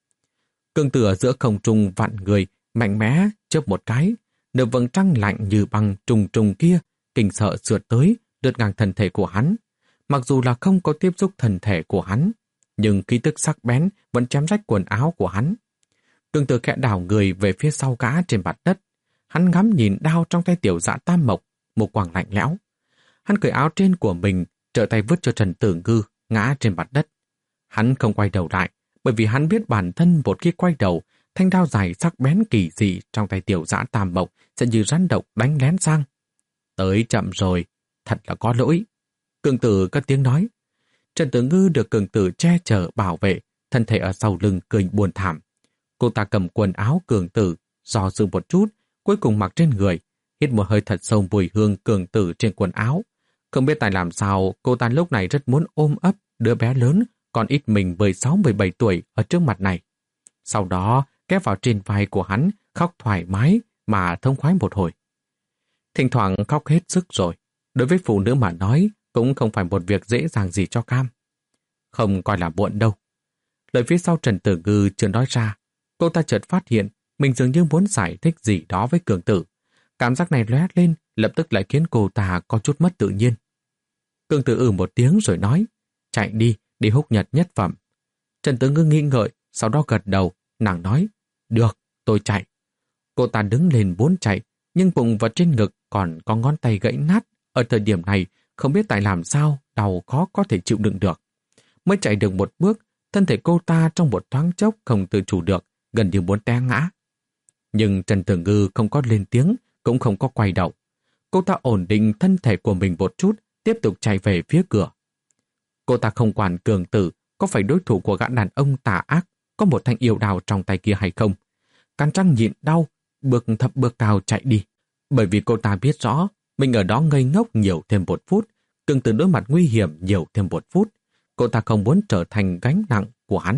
S1: Cường tử ở giữa không trung vạn người, mạnh mẽ, chớp một cái, nửa vầng trăng lạnh như băng trùng trùng kia, kinh sợ sượt tới, lướt ngang thân thể của hắn. Mặc dù là không có tiếp xúc thân thể của hắn, nhưng khí tức sắc bén vẫn chém rách quần áo của hắn. Cường tử khẽ đảo người về phía sau gã trên mặt đất. Hắn ngắm nhìn đao trong tay Tiểu Dạ Tam Mộc, một quầng lạnh lẽo. Hắn cởi áo trên của mình, trở tay vứt cho Trần Tử Ngư, ngã trên mặt đất. Hắn không quay đầu lại, bởi vì hắn biết bản thân một khi quay đầu, thanh đao dài sắc bén kỳ dị trong tay Tiểu Dạ Tam Mộc sẽ như rắn độc đánh lén sang. Tới chậm rồi, thật là có lỗi. Cường tử cất tiếng nói. Trần Tử Ngư được cường tử che chở bảo vệ, thân thể ở sau lưng cười buồn thảm. Cô ta cầm quần áo cường tử, dò dự một chút, cuối cùng mặc trên người, hít một hơi thật sâu mùi hương cường tử trên quần áo. Không biết tại làm sao, cô ta lúc này rất muốn ôm ấp đứa bé lớn, còn ít mình mười sáu mười bảy tuổi ở trước mặt này. Sau đó, kéo vào trên vai của hắn, khóc thoải mái mà thông khoái một hồi. Thỉnh thoảng khóc hết sức rồi, đối với phụ nữ mà nói, cũng không phải một việc dễ dàng gì cho cam. Không coi là muộn đâu. Lời phía sau Trần Tử Ngư chưa nói ra, cô ta chợt phát hiện mình dường như muốn giải thích gì đó với cường tử. Cảm giác này lóe lên, lập tức lại khiến cô ta có chút mất tự nhiên. Cường tử ừ một tiếng rồi nói, chạy đi, đi húc nhật nhất phẩm. Trần Tử Ngư nghĩ ngợi, sau đó gật đầu, nàng nói, được, tôi chạy. Cô ta đứng lên muốn chạy, nhưng bụng và trên ngực còn có ngón tay gãy nát. Ở thời điểm này, không biết tại làm sao, đau khó có thể chịu đựng được. Mới chạy được một bước, thân thể cô ta trong một thoáng chốc không tự chủ được, gần như muốn té ngã. Nhưng Trần Tử Ngư không có lên tiếng, cũng không có quay đầu. Cô ta ổn định thân thể của mình một chút, tiếp tục chạy về phía cửa. Cô ta không quản cường tử có phải đối thủ của gã đàn ông tà ác, có một thanh yêu đao trong tay kia hay không. Cắn răng nhịn đau, bước thập bước cao chạy đi. Bởi vì cô ta biết rõ, mình ở đó ngây ngốc nhiều thêm một phút, cường tử đối mặt nguy hiểm nhiều thêm một phút. Cô ta không muốn trở thành gánh nặng của hắn.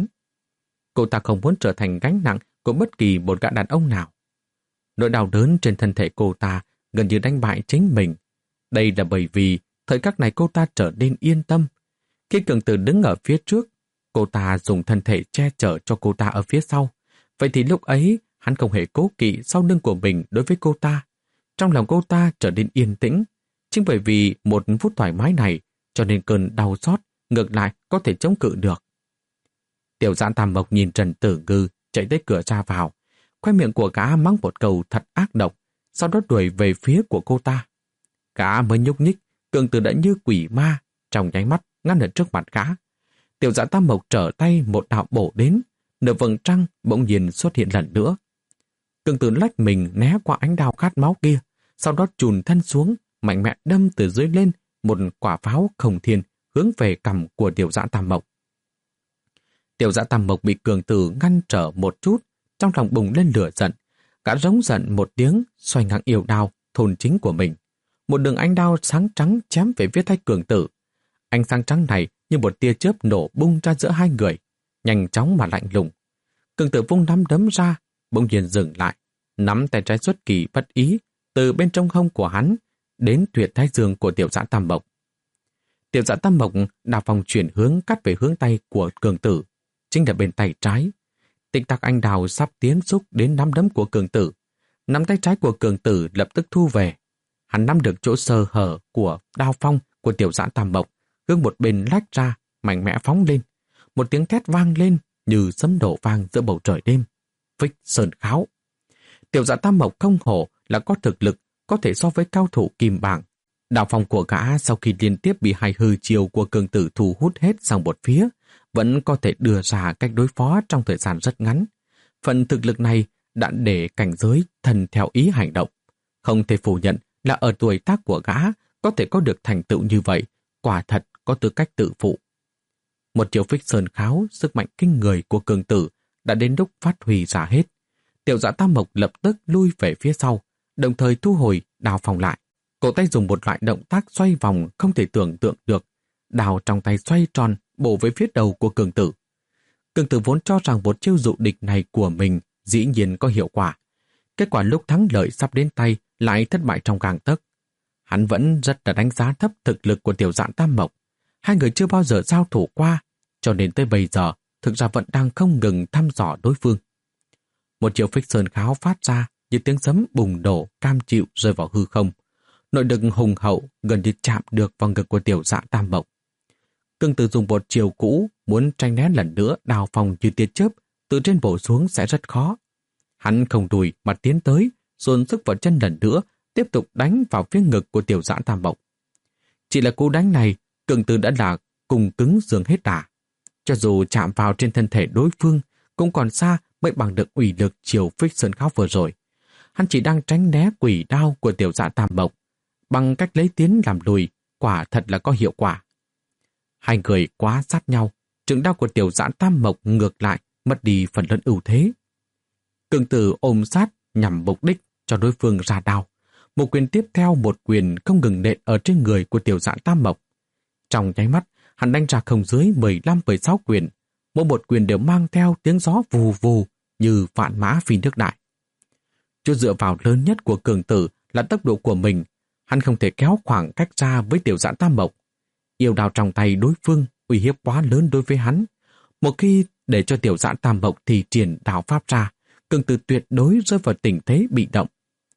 S1: Cô ta không muốn trở thành gánh nặng của bất kỳ một gã đàn ông nào. Nỗi đau đớn trên thân thể cô ta gần như đánh bại chính mình. Đây là bởi vì thời khắc này cô ta trở nên yên tâm. Khi cường tử đứng ở phía trước, cô ta dùng thân thể che chở cho cô ta ở phía sau. Vậy thì lúc ấy, hắn không hề cố kỵ sau lưng của mình đối với cô ta. Trong lòng cô ta trở nên yên tĩnh. Chính bởi vì một phút thoải mái này, cho nên cơn đau xót ngược lại có thể chống cự được. Tiểu Dạ Tam Mộc nhìn Trần Tử Ngư chạy tới cửa ra vào. Khoe miệng của gã mắng một câu thật ác độc, sau đó đuổi về phía của cô ta. Gã mới nhúc nhích, cường tử đã như quỷ ma, trong nháy mắt ngăn ở trước mặt gã. Tiểu Dã Tam Mộc trở tay một đạo bổ đến, nửa vầng trăng bỗng nhiên xuất hiện lần nữa. Cường Tử lách mình né qua ánh đao khát máu kia, sau đó chùn thân xuống, mạnh mẽ đâm từ dưới lên một quả pháo không thiên hướng về cằm của Tiểu Dã Tam Mộc. Tiểu Dã Tam Mộc bị Cường Tử ngăn trở một chút, trong lòng bùng lên lửa giận, gã rống giận một tiếng, xoay ngang yêu đao thôn chính của mình. Một đường ánh đao sáng trắng chém về phía tay Cường Tử. Ánh sáng trắng này như một tia chớp nổ bung ra giữa hai người, nhanh chóng mà lạnh lùng. Cường Tử vung nắm đấm ra, bỗng nhiên dừng lại, nắm tay trái xuất kỳ bất ý từ bên trong hông của hắn đến tuyệt thái dương của Tiểu Dã Tam Mộc. Tiểu Dã Tam Mộc đào vòng chuyển hướng cắt về hướng tay của Cường Tử, chính là bên tay trái. Tích tắc anh đào sắp tiến xúc đến nắm đấm của Cường Tử. Nắm tay trái của Cường Tử lập tức thu về. Hắn nắm được chỗ sơ hở của đao phong của Tiểu Dã Tam Mộc, hướng một bên lách ra, mạnh mẽ phóng lên. Một tiếng thét vang lên như sấm nổ vang giữa bầu trời đêm. Phích sơn kháo. Tiểu Dã Tam Mộc không hổ là có thực lực, có thể so với cao thủ kim bảng. Đao phong của gã sau khi liên tiếp bị hai hư chiều của Cường Tử thu hút hết sang một phía, vẫn có thể đưa ra cách đối phó trong thời gian rất ngắn. Phần thực lực này đã để cảnh giới thần theo ý hành động. Không thể phủ nhận là ở tuổi tác của gã có thể có được thành tựu như vậy, quả thật có tư cách tự phụ. Một chiều phích sơn kháo, sức mạnh kinh người của Cường Tử đã đến lúc phát huy ra hết. Tiểu Dã Tam Mộc lập tức lui về phía sau, đồng thời thu hồi đao phong lại. Cổ tay dùng một loại động tác xoay vòng không thể tưởng tượng được. Đao trong tay xoay tròn bổ về phía đầu của Cường Tử. Cường Tử vốn cho rằng một chiêu dụ địch này của mình dĩ nhiên có hiệu quả. Kết quả lúc thắng lợi sắp đến tay lại thất bại trong gang tấc. Hắn vẫn rất là đánh giá thấp thực lực của Tiểu Dã Tam Mộc. Hai người chưa bao giờ giao thủ qua, cho nên tới bây giờ thực ra vẫn đang không ngừng thăm dò đối phương. Một chiều phích sơn kháo phát ra như tiếng sấm bùng nổ cam chịu rơi vào hư không. Nội lực hùng hậu gần như chạm được vào ngực của Tiểu Dã Tam Mộc. Cường Tử dùng một chiều cũ muốn tranh né lần nữa đào phong như tia chớp từ trên bổ xuống sẽ rất khó. Hắn không đùi mà tiến tới, dồn sức vào chân lần nữa, tiếp tục đánh vào phía ngực của Tiểu Dã Tam Mộc. Chỉ là cú đánh này, Cường Tử đã là cùng cứng xương hết đà. Cho dù chạm vào trên thân thể đối phương, cũng còn xa mới bằng được ủy lực chiều phích sơn kháo vừa rồi. Hắn chỉ đang tránh né quỷ đao của Tiểu Dã Tam Mộc, bằng cách lấy tiến làm lùi, quả thật là có hiệu quả. Hai người quá sát nhau, trường đao của Tiểu Dã Tam Mộc ngược lại mất đi phần lớn ưu thế. Cường Tử ôm sát nhằm mục đích cho đối phương ra đao. Một quyền tiếp theo một quyền không ngừng nện ở trên người của Tiểu Dã Tam Mộc. Trong nháy mắt, hắn đánh ra không dưới mười lăm mười sáu quyền. Mỗi một quyền đều mang theo tiếng gió vù vù như vạn mã phi nước đại. Chỗ dựa vào lớn nhất của Cường Tử là tốc độ của mình. Hắn không thể kéo khoảng cách ra với Tiểu Dã Tam Mộc. Yêu đao trong tay đối phương uy hiếp quá lớn đối với hắn. Một khi để cho Tiểu Dã Tam Mộc thì triển đao pháp ra, Cường Tử tuyệt đối rơi vào tình thế bị động.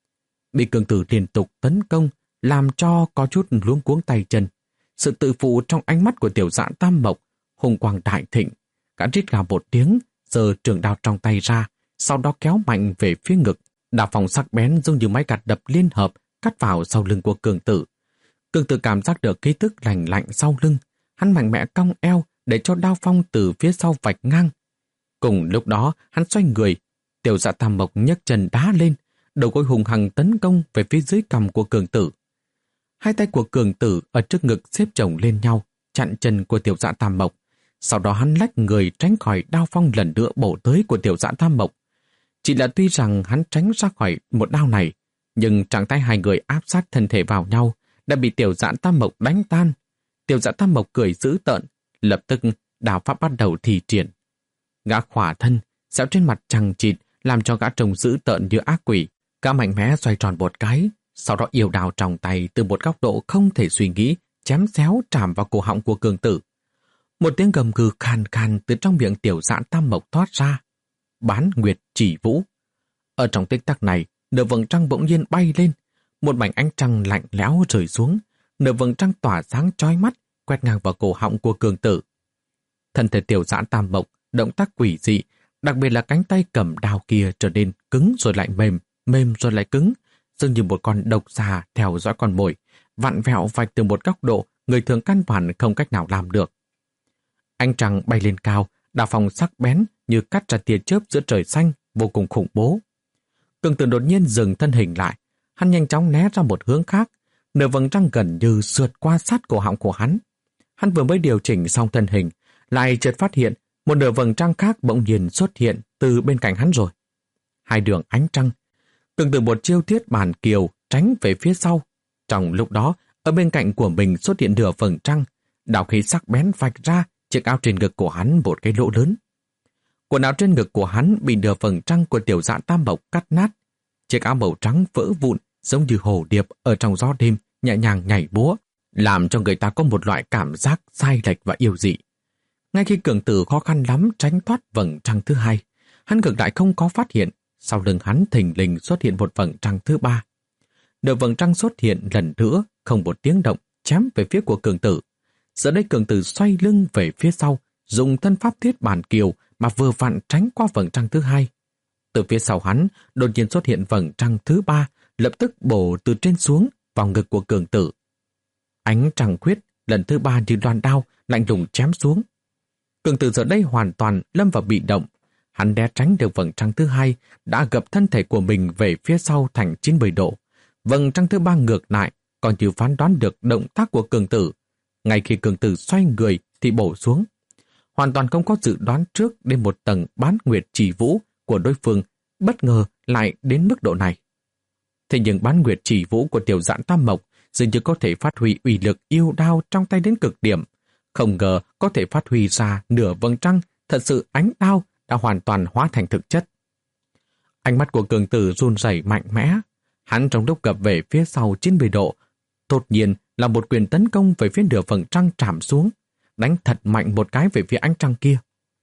S1: Bị Cường Tử liên tục tấn công làm cho có chút luống cuống tay chân. Sự tự phụ trong ánh mắt của Tiểu Dã Tam Mộc hùng quang đại thịnh. Gã rít gào một tiếng, giơ trường đao trong tay ra, sau đó kéo mạnh về phía ngực. Đao phong sắc bén giống như máy gặt đập liên hợp cắt vào sau lưng của Cường Tử. Cường Tử cảm giác được khí tức lạnh lạnh sau lưng. Hắn mạnh mẽ cong eo để cho đao phong từ phía sau vạch ngang. Cùng lúc đó, hắn xoay người. Tiểu Dã Tam Mộc nhấc chân đá lên, đầu gối hùng hăng tấn công về phía dưới cằm của Cường Tử. Hai tay của Cường Tử ở trước ngực xếp chồng lên nhau, chặn chân của Tiểu Dã Tam Mộc. Sau đó hắn lách người tránh khỏi đao phong lần nữa bổ tới của Tiểu Dã Tam Mộc. Chỉ là tuy rằng hắn tránh ra khỏi một đao này, nhưng trạng thái hai người áp sát thân thể vào nhau đã bị Tiểu Dã Tam Mộc đánh tan. Tiểu Dã Tam Mộc cười dữ tợn, lập tức đao pháp bắt đầu thi triển. Gã khỏa thân, sẹo trên mặt chằng chịt làm cho gã trông dữ tợn như ác quỷ. Gã mạnh mẽ xoay tròn một cái, sau đó yêu đao trong tay từ một góc độ không thể suy nghĩ, chém xéo chạm vào cổ họng của Cường Tử. Một tiếng gầm gừ khan khan từ trong miệng Tiểu Dã Tam Mộc thoát ra. Bán nguyệt chỉ vũ. Ở trong tích tắc này, nửa vầng trăng bỗng nhiên bay lên, một mảnh ánh trăng lạnh lẽo rơi xuống, nửa vầng trăng tỏa sáng chói mắt, quét ngang vào cổ họng của Cường Tử. Thân thể Tiểu Dã Tam Mộc động tác quỷ dị, đặc biệt là cánh tay cầm đao kia trở nên cứng rồi lại mềm, mềm rồi lại cứng, dường như một con độc xà theo dõi con mồi, vặn vẹo vạch từ một góc độ người thường căn bản không cách nào làm được. Ánh trăng bay lên cao, đao phong sắc bén như cắt ra tia chớp giữa trời xanh, vô cùng khủng bố. Cường Tử đột nhiên dừng thân hình lại, hắn nhanh chóng né ra một hướng khác, nửa vầng trăng gần như sượt qua sát cổ họng của hắn. Hắn vừa mới điều chỉnh xong thân hình, lại chợt phát hiện một nửa vầng trăng khác bỗng nhiên xuất hiện từ bên cạnh hắn rồi. Hai đường ánh trăng, Cường Tử một chiêu thiết bản kiều tránh về phía sau. Trong lúc đó, ở bên cạnh của mình xuất hiện nửa vầng trăng, đạo khí sắc bén vạch ra chiếc áo trên ngực của hắn một cái lỗ lớn. Quần áo trên ngực của hắn bị nửa vầng trăng của Tiểu Dạ Tam Mộc cắt nát. Chiếc áo màu trắng vỡ vụn giống như hồ điệp ở trong gió đêm nhẹ nhàng nhảy múa, làm cho người ta có một loại cảm giác sai lệch và yêu dị. Ngay khi Cường Tử khó khăn lắm tránh thoát vầng trăng thứ hai, hắn ngược lại không có phát hiện sau lưng hắn thình lình xuất hiện một vầng trăng thứ ba. Nửa vầng trăng xuất hiện lần nữa, không một tiếng động, chém về phía của Cường Tử. Giờ đây Cường Tử xoay lưng về phía sau, dùng thân pháp thiết bản kiều mà vừa vặn tránh qua vầng trăng thứ hai. Từ phía sau hắn, đột nhiên xuất hiện vầng trăng thứ ba, lập tức bổ từ trên xuống vào ngực của Cường Tử. Ánh trăng khuyết lần thứ ba như loan đao, lạnh lùng chém xuống. Cường Tử giờ đây hoàn toàn lâm vào bị động. Hắn né tránh được vầng trăng thứ hai, đã gập thân thể của mình về phía sau thành chín mươi độ. Vầng trăng thứ ba ngược lại, còn chưa phán đoán được động tác của Cường Tử. Ngay khi Cường Tử xoay người thì bổ xuống. Hoàn toàn không có dự đoán trước đến một tầng bán nguyệt chỉ vũ của đối phương bất ngờ lại đến mức độ này. Thế nhưng bán nguyệt chỉ vũ của Tiểu Dạ Tam Mộc dường như có thể phát huy uy lực yêu đao trong tay đến cực điểm. Không ngờ có thể phát huy ra nửa vầng trăng, thật sự ánh đao đã hoàn toàn hóa thành thực chất. Ánh mắt của Cường Tử run rẩy mạnh mẽ. Hắn trong lúc gập về phía sau chín mươi độ, đột nhiên là một quyền tấn công về phía nửa vầng trăng chạm xuống, đánh thật mạnh một cái về phía ánh trăng kia.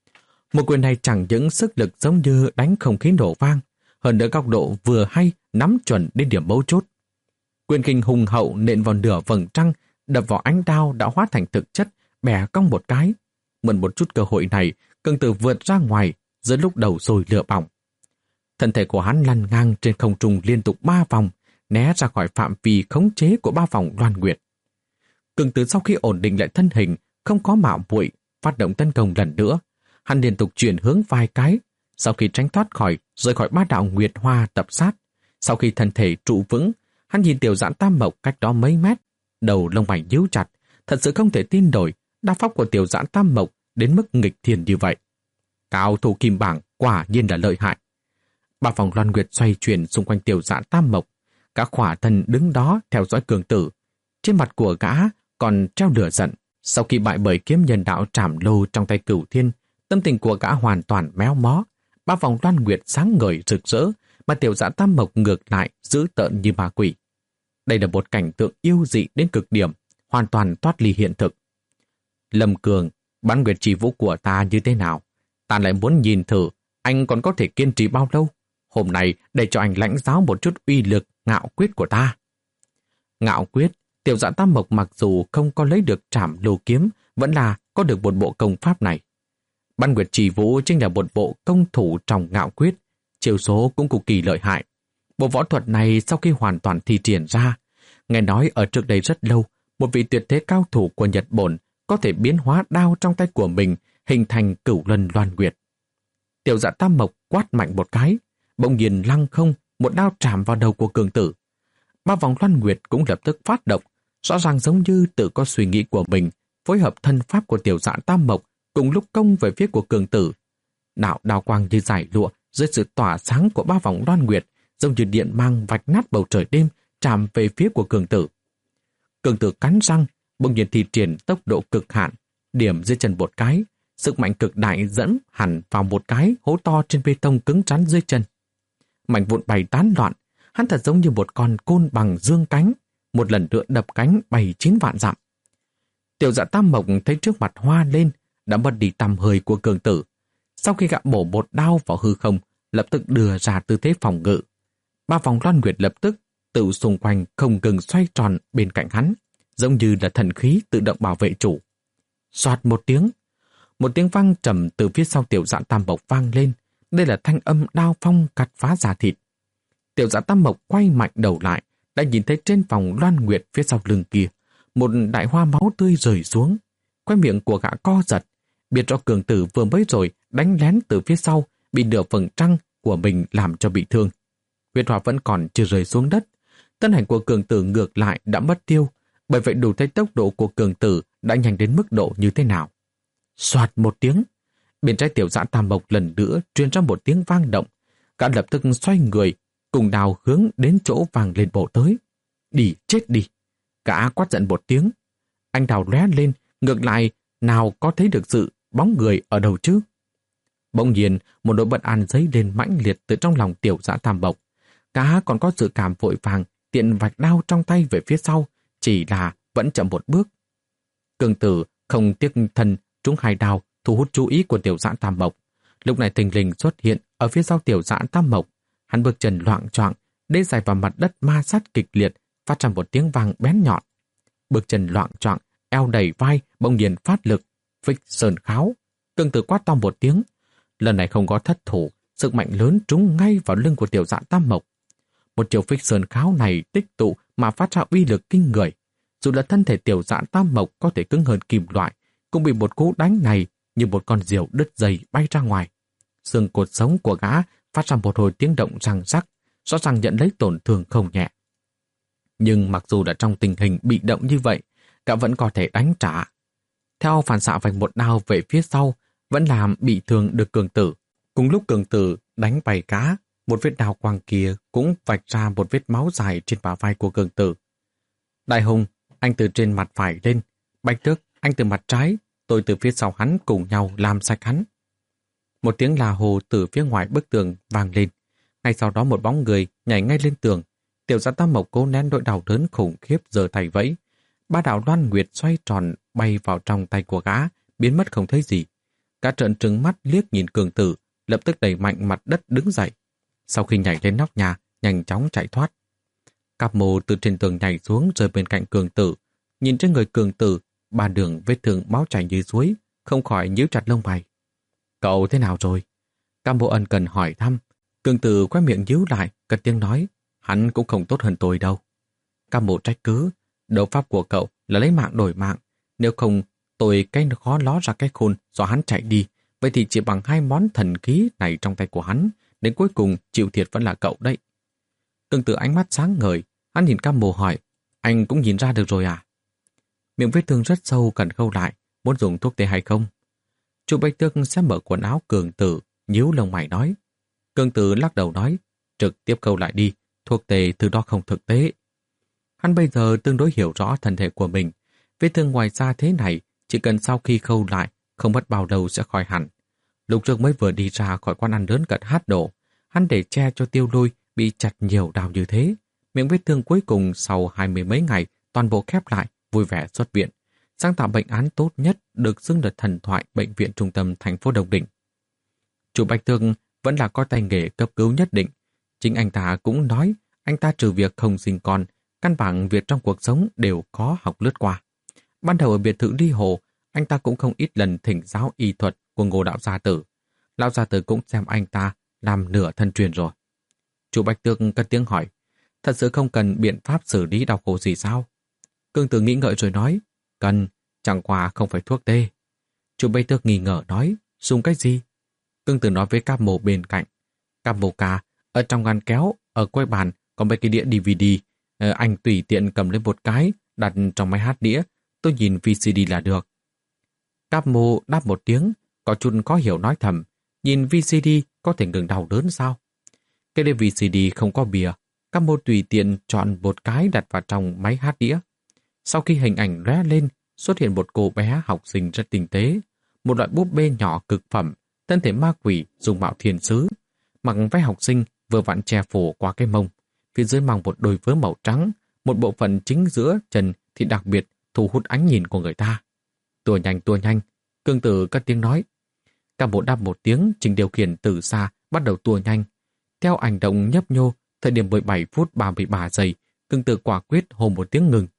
S1: Một quyền này chẳng những sức lực giống như đánh không khí nổ vang, hơn nữa góc độ vừa hay, nắm chuẩn đến điểm mấu chốt. Quyền kinh hùng hậu nện vào nửa vầng trăng, đập vào ánh đao đã hóa thành thực chất, bẻ cong một cái. Mượn một chút cơ hội này, Cường Tử vượt ra ngoài, giữa lúc đầu sôi lửa bỏng. Thân thể của hắn lăn ngang trên không trung liên tục ba vòng, né ra khỏi phạm vi khống chế của ba vòng loan nguyệt. Cường Tử sau khi ổn định lại thân hình, không có mạo muội phát động tấn công lần nữa. Hắn liên tục chuyển hướng vài cái, sau khi tránh thoát khỏi, rời khỏi ba đạo nguyệt hoa tập sát. Sau khi thân thể trụ vững, hắn nhìn Tiểu Dạ Tam Mộc cách đó mấy mét, đầu lông mày nhíu chặt, thật sự không thể tin nổi đao pháp của Tiểu Dạ Tam Mộc đến mức nghịch thiên như vậy. Cao thủ kim bảng quả nhiên là lợi hại. Ba vòng loan nguyệt xoay chuyển xung quanh Tiểu Dạ Tam Mộc, cả khỏa thân đứng đó theo dõi Cường Tử. Trên mặt của gã còn treo lửa giận. Sau khi bại bởi kiếm nhân đạo trảm lô trong tay Cửu Thiên, tâm tình của gã hoàn toàn méo mó. Ba vòng loan nguyệt sáng ngời rực rỡ, mà Tiểu Dạ Tam Mộc ngược lại dữ tợn như ma quỷ. Đây là một cảnh tượng yêu dị đến cực điểm, hoàn toàn thoát ly hiện thực. Lâm Cường, bán nguyệt chỉ vũ của ta như thế nào? Ta lại muốn nhìn thử anh còn có thể kiên trì bao lâu. Hôm nay để cho anh lãnh giáo một chút uy lực ngạo quyết của ta. Ngạo quyết, Tiểu Dạ Tam Mộc mặc dù không có lấy được trảm lô kiếm, vẫn là có được một bộ công pháp này. Bán nguyệt chỉ vũ chính là một bộ công thủ trong ngạo quyết, chiêu số cũng cực kỳ lợi hại. Bộ võ thuật này sau khi hoàn toàn thi triển ra, nghe nói ở trước đây rất lâu, một vị tuyệt thế cao thủ của Nhật Bổn có thể biến hóa đao trong tay của mình hình thành cửu luân loan nguyệt. Tiểu Dạ Tam Mộc quát mạnh một cái, bỗng nhiên lăng không, một đao chạm vào đầu của Cường Tử. Ba vòng loan nguyệt cũng lập tức phát động, rõ ràng giống như tự có suy nghĩ của mình, phối hợp thân pháp của Tiểu Dạ Tam Mộc cùng lúc công về phía của Cường Tử. Đạo đao quang như giải lụa dưới sự tỏa sáng của ba vòng loan nguyệt, giống như điện mang vạch nát bầu trời đêm, chạm về phía của Cường Tử. Cường Tử cắn răng, bỗng nhiên thi triển tốc độ cực hạn, điểm dưới chân một cái, sức mạnh cực đại dẫn hẳn vào một cái hố to trên bê tông cứng rắn dưới chân. Mảnh vụn bay tán loạn, hắn thật giống như một con côn bằng dương cánh, một lần nữa đập cánh bay chín vạn dặm. Tiểu Dạ Tam Mộc thấy trước mặt hoa lên, đã mất đi tăm hơi của Cường Tử. Sau khi gã bổ một đao vào hư không, lập tức đưa ra tư thế phòng ngự. Ba vòng loan nguyệt lập tức tự xung quanh không ngừng xoay tròn bên cạnh hắn, giống như là thần khí tự động bảo vệ chủ. Soạt một tiếng, một tiếng vang trầm từ phía sau Tiểu Dạ Tam Mộc vang lên. Đây là thanh âm đao phong cắt phá da thịt. Tiểu Dạ Tam Mộc quay mạnh đầu lại, đã nhìn thấy trên vòng loan nguyệt phía sau lưng kia, một đại hoa máu tươi rơi xuống. Quay miệng của gã co giật, biết rõ cường tử vừa mới rồi đánh lén từ phía sau, bị nửa phần trăng của mình làm cho bị thương. Huyết hỏa vẫn còn chưa rơi xuống đất. Thân hành của cường tử ngược lại đã mất tiêu, bởi vậy đủ thấy tốc độ của cường tử đã nhanh đến mức độ như thế nào. Soạt một tiếng, bên trái tiểu dã tam mộc lần nữa truyền ra một tiếng vang động. Gã lập tức xoay người, cùng đào hướng đến chỗ vàng lên bộ tới. Đi, chết đi! Gã quát giận một tiếng. Anh đào lóe lên, ngược lại, nào có thấy được sự bóng người ở đâu chứ? Bỗng nhiên, một nỗi bất an dấy lên mãnh liệt từ trong lòng tiểu dã tam mộc. Gã còn có dự cảm vội vàng, tiện vạch đao trong tay về phía sau, chỉ là vẫn chậm một bước. Cường tử không tiếc thân trúng hai đao, thu hút chú ý của tiểu dã tam mộc. Lúc này thình lình xuất hiện ở phía sau tiểu dã tam mộc. Hắn bước chân loạng choạng, đế dài vào mặt đất ma sát kịch liệt, phát ra một tiếng vang bén nhọn. Bước chân loạng choạng, eo đầy vai, bỗng nhiên phát lực, phích sơn kháo. Cường tử quát to một tiếng. Lần này không có thất thủ, sức mạnh lớn trúng ngay vào lưng của tiểu dã tam mộc. Một chiều phích sơn kháo này tích tụ mà phát ra uy lực kinh người. Dù là thân thể tiểu dã tam mộc có thể cứng hơn kim loại, cũng bị một cú đánh này như một con diều đứt dây bay ra ngoài. Xương cột sống của gã phát ra một hồi tiếng động răng rắc, rõ ràng nhận lấy tổn thương không nhẹ. Nhưng mặc dù đã trong tình hình bị động như vậy, gã vẫn có thể đánh trả. Theo phản xạ vạch một đao về phía sau, vẫn làm bị thương được cường tử. Cùng lúc cường tử đánh bay cá, một vết đao quang kia cũng vạch ra một vết máu dài trên bả vai của cường tử. Đại hùng, anh từ trên mặt phải lên. Bạch Tước, anh từ mặt trái. Tôi từ phía sau hắn cùng nhau làm sạch hắn. Một tiếng là hồ từ phía ngoài bức tường vang lên. Ngay sau đó một bóng người nhảy ngay lên tường. Tiểu dã tam mộc cố nén nỗi đau đớn khủng khiếp giơ tay vẫy. Ba đạo loan nguyệt xoay tròn bay vào trong tay của gã, biến mất không thấy gì. Gã trợn trừng mắt liếc nhìn cường tử, lập tức đẩy mạnh mặt đất đứng dậy. Sau khi nhảy lên nóc nhà, nhanh chóng chạy thoát. Cáp Mô từ trên tường nhảy xuống rơi bên cạnh cường tử. Nhìn trên người cường tử, ba đường vết thương máu chảy như suối, không khỏi nhíu chặt lông mày. Cậu thế nào rồi? Cáp Mô ân cần hỏi thăm. Cường tử quay miệng nhíu lại, cất tiếng nói, hắn cũng không tốt hơn tôi đâu. Cáp Mô trách cứ, đấu pháp của cậu là lấy mạng đổi mạng. Nếu không, tôi cái khó ló ra cái khôn do hắn chạy đi. Vậy thì chỉ bằng hai món thần khí này trong tay của hắn, đến cuối cùng chịu thiệt vẫn là cậu đấy. Cường tử ánh mắt sáng ngời, hắn nhìn Cáp Mô hỏi, anh cũng nhìn ra được rồi à? Miệng vết thương rất sâu cần khâu lại, muốn dùng thuốc tê hay không? Chu Bạch Tước sẽ mở quần áo cường tử, nhíu lông mày nói. Cường tử lắc đầu nói, trực tiếp khâu lại đi, thuốc tê thứ đó không thực tế. Hắn bây giờ tương đối hiểu rõ thân thể của mình, vết thương ngoài da thế này, chỉ cần sau khi khâu lại, không mất bao lâu sẽ khỏi hẳn. Lúc trước mới vừa đi ra khỏi quán ăn lớn cận hát đổ, hắn để che cho Tiêu Lôi bị chặt nhiều đau như thế. Miệng vết thương cuối cùng sau hai mươi mấy ngày toàn bộ khép lại, vui vẻ xuất viện. Sáng tạo bệnh án tốt nhất được xưng là thần thoại bệnh viện trung tâm thành phố Đông Định. Chủ Bạch Tước vẫn là có tay nghề cấp cứu nhất định. Chính anh ta cũng nói anh ta trừ việc không sinh con, căn bản việc trong cuộc sống đều có học lướt qua. Ban đầu ở biệt thự Ly Hồ, anh ta cũng không ít lần thỉnh giáo y thuật của Ngô Đạo Gia Tử. Lão Gia Tử cũng xem anh ta làm nửa thân truyền rồi. Chủ Bạch Tước cất tiếng hỏi, thật sự không cần biện pháp xử lý đau khổ gì sao? Cường tử nghĩ ngợi rồi nói, cần, chẳng qua không phải thuốc tê. Chủ Bạch Tước nghi ngờ nói, dùng cái gì? Cường tử nói với Cáp Mô bên cạnh. Cáp Mô ca, ở trong ngăn kéo, ở quay bàn có mấy cái đĩa đê vê đê. Ờ, anh tùy tiện cầm lên một cái, đặt trong máy hát đĩa, tôi nhìn vê xê đê là được. Cáp Mô đáp một tiếng, có chút khó hiểu nói thầm, nhìn vê xê đê có thể ngừng đau đớn sao? Cái đĩa vê xê đê không có bìa, Cáp Mô tùy tiện chọn một cái đặt vào trong máy hát đĩa. Sau khi hình ảnh lóe lên, xuất hiện một cô bé học sinh rất tinh tế, một loại búp bê nhỏ cực phẩm, thân thể ma quỷ dùng mạo thiên sứ, mặc váy học sinh vừa vặn che phủ qua cái mông, phía dưới mang một đôi vớ màu trắng, một bộ phận chính giữa chân thì đặc biệt thu hút ánh nhìn của người ta. Tua nhanh tua nhanh, cường tử cất tiếng nói. Cả bộ đáp một tiếng, trình điều khiển từ xa bắt đầu tua nhanh. Theo hành động nhấp nhô, thời điểm mười bảy phút ba mươi ba giây, cường tử quả quyết hô một tiếng ngừng.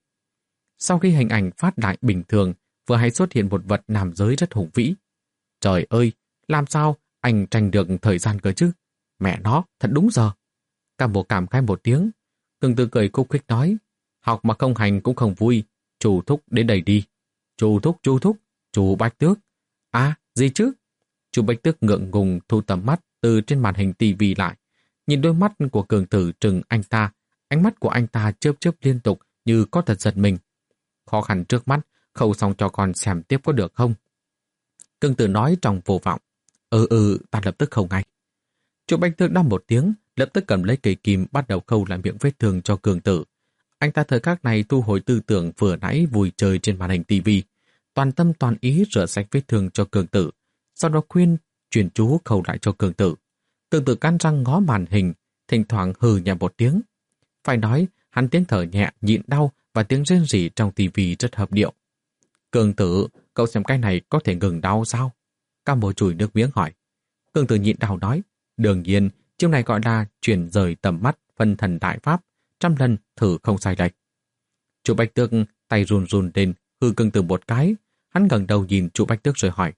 S1: Sau khi hình ảnh phát lại bình thường, vừa hay xuất hiện một vật nam giới rất hùng vĩ. Trời ơi, làm sao anh tranh được thời gian cơ chứ? Mẹ nó, thật đúng giờ. Cả bộ cảm khai một tiếng, cường tử cười khúc khích nói, học mà không hành cũng không vui, chủ thúc đến đây đi. Chủ thúc, chủ thúc, chủ Bạch Tước, À, gì chứ? Chu Bạch Tước ngượng ngùng thu tầm mắt từ trên màn hình tivi lại. Nhìn đôi mắt của cường tử trừng anh ta, ánh mắt của anh ta chớp chớp liên tục như có thật giật mình. Khó khăn trước mắt, khâu xong cho con xem tiếp có được không? Cường tử nói trong vô vọng. Ừ ừ, ta lập tức khâu ngay. Chu Bạch Tước đáp một tiếng, lập tức cầm lấy cây kim bắt đầu khâu lại miệng vết thương cho cường tử. Anh ta thời khắc này thu hồi tư tưởng vừa nãy vui chơi trên màn hình tivi, toàn tâm toàn ý rửa sạch vết thương cho cường tử, sau đó khuyên truyền chú khâu lại cho cường tử. Cường tử cắn răng ngó màn hình, thỉnh thoảng hừ nhẹ một tiếng. Phải nói, hắn tiếng thở nhẹ, nhịn đau và tiếng rên rỉ trong tivi rất hợp điệu. Cường tử, cậu xem cái này có thể ngừng đau sao? Cam Bồ chùi nước miếng hỏi. Cường tử nhịn đau nói, đương nhiên, chiêu này gọi là chuyển rời tầm mắt phân thần đại pháp, trăm lần thử không sai lệch. Chu Bạch Tước tay run run lên, hư cường tử một cái, hắn ngẩng đầu nhìn Chu Bạch Tước rồi hỏi.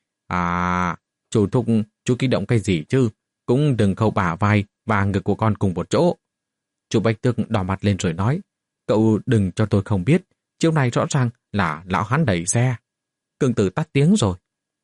S1: À, chủ thúc, chú kích động cái gì chứ? Cũng đừng khâu bả vai và ngực của con cùng một chỗ. Chu Bạch Tước đỏ mặt lên rồi nói, cậu đừng cho tôi không biết, chiêu này rõ ràng là lão hắn đẩy xe. Cường tử tắt tiếng rồi.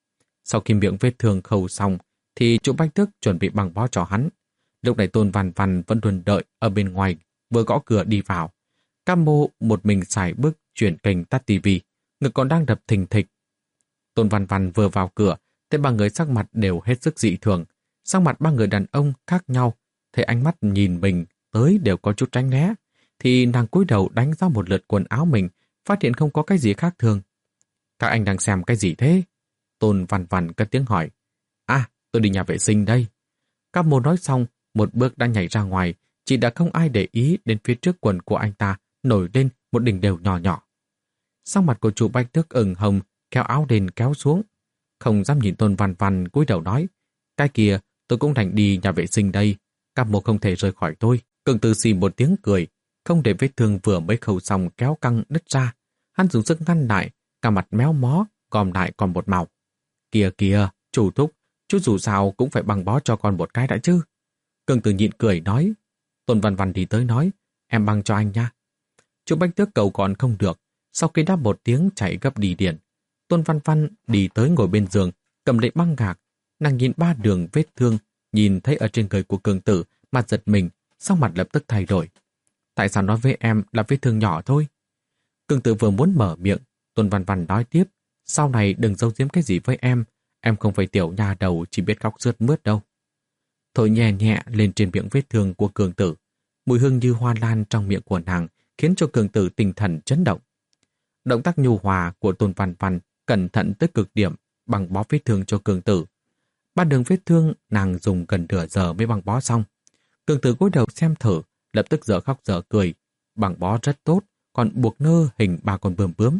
S1: Sau khi miệng vết thương khâu xong, thì Chu Bạch Tước chuẩn bị băng bó cho hắn. Lúc này Tôn Văn Văn vẫn luôn đợi ở bên ngoài, vừa gõ cửa đi vào. Cam Mô một mình xài bước chuyển kênh tắt tivi, ngực còn đang đập thình thịch. Tôn Văn Văn vừa vào cửa, thấy ba người sắc mặt đều hết sức dị thường. Sắc mặt ba người đàn ông khác nhau, thấy ánh mắt nhìn mình tới đều có chút tránh né, thì nàng cúi đầu đánh ra một lượt quần áo mình, phát hiện không có cái gì khác thường. Các anh đang xem cái gì thế? Tôn Văn Văn cất tiếng hỏi. À, tôi đi nhà vệ sinh đây. Cam Mô nói xong, một bước đã nhảy ra ngoài, chỉ đã không ai để ý đến phía trước quần của anh ta nổi lên một đỉnh đều nhỏ nhỏ. Sắc mặt của chủ Bạch Tước ửng hồng, kéo áo lên kéo xuống. Không dám nhìn Tôn Văn Văn cúi đầu nói, cái kia tôi cũng đành đi nhà vệ sinh đây. Cam Mô không thể rời khỏi tôi. Cường Tử xì một tiếng cười, không để vết thương vừa mới khâu xong kéo căng đứt ra. Hắn dùng sức ngăn lại, cả mặt méo mó, gom lại còn một màu. Kìa kìa, chủ thúc, chú dù sao cũng phải băng bó cho con một cái đã chứ. Cường Tử nhịn cười nói. Tôn Văn Văn đi tới nói, em băng cho anh nha. Chú Bạch Tước cầu còn không được, sau khi đáp một tiếng chạy gấp đi điện. Tôn Văn Văn đi tới ngồi bên giường, cầm lấy băng gạc, nàng nhìn ba đường vết thương, nhìn thấy ở trên người của Cường Tử, mặt giật mình, sau mặt lập tức thay đổi. Tại sao nói với em là vết thương nhỏ thôi? Cường Tử vừa muốn mở miệng, Tôn Văn Văn nói tiếp, sau này đừng giấu giếm cái gì với em, em không phải tiểu nha đầu chỉ biết khóc rướt mướt đâu. Thổi nhẹ nhẹ lên trên miệng vết thương của Cường Tử, mùi hương như hoa lan trong miệng của nàng khiến cho Cường Tử tinh thần chấn động. Động tác nhu hòa của Tôn Văn Văn cẩn thận tới cực điểm, băng bó vết thương cho Cường Tử. Ba đường vết thương nàng dùng gần nửa giờ mới băng bó xong. Cường Tử cúi đầu xem thử, lập tức dở khóc dở cười, băng bó rất tốt, còn buộc nơ hình ba con bướm bướm.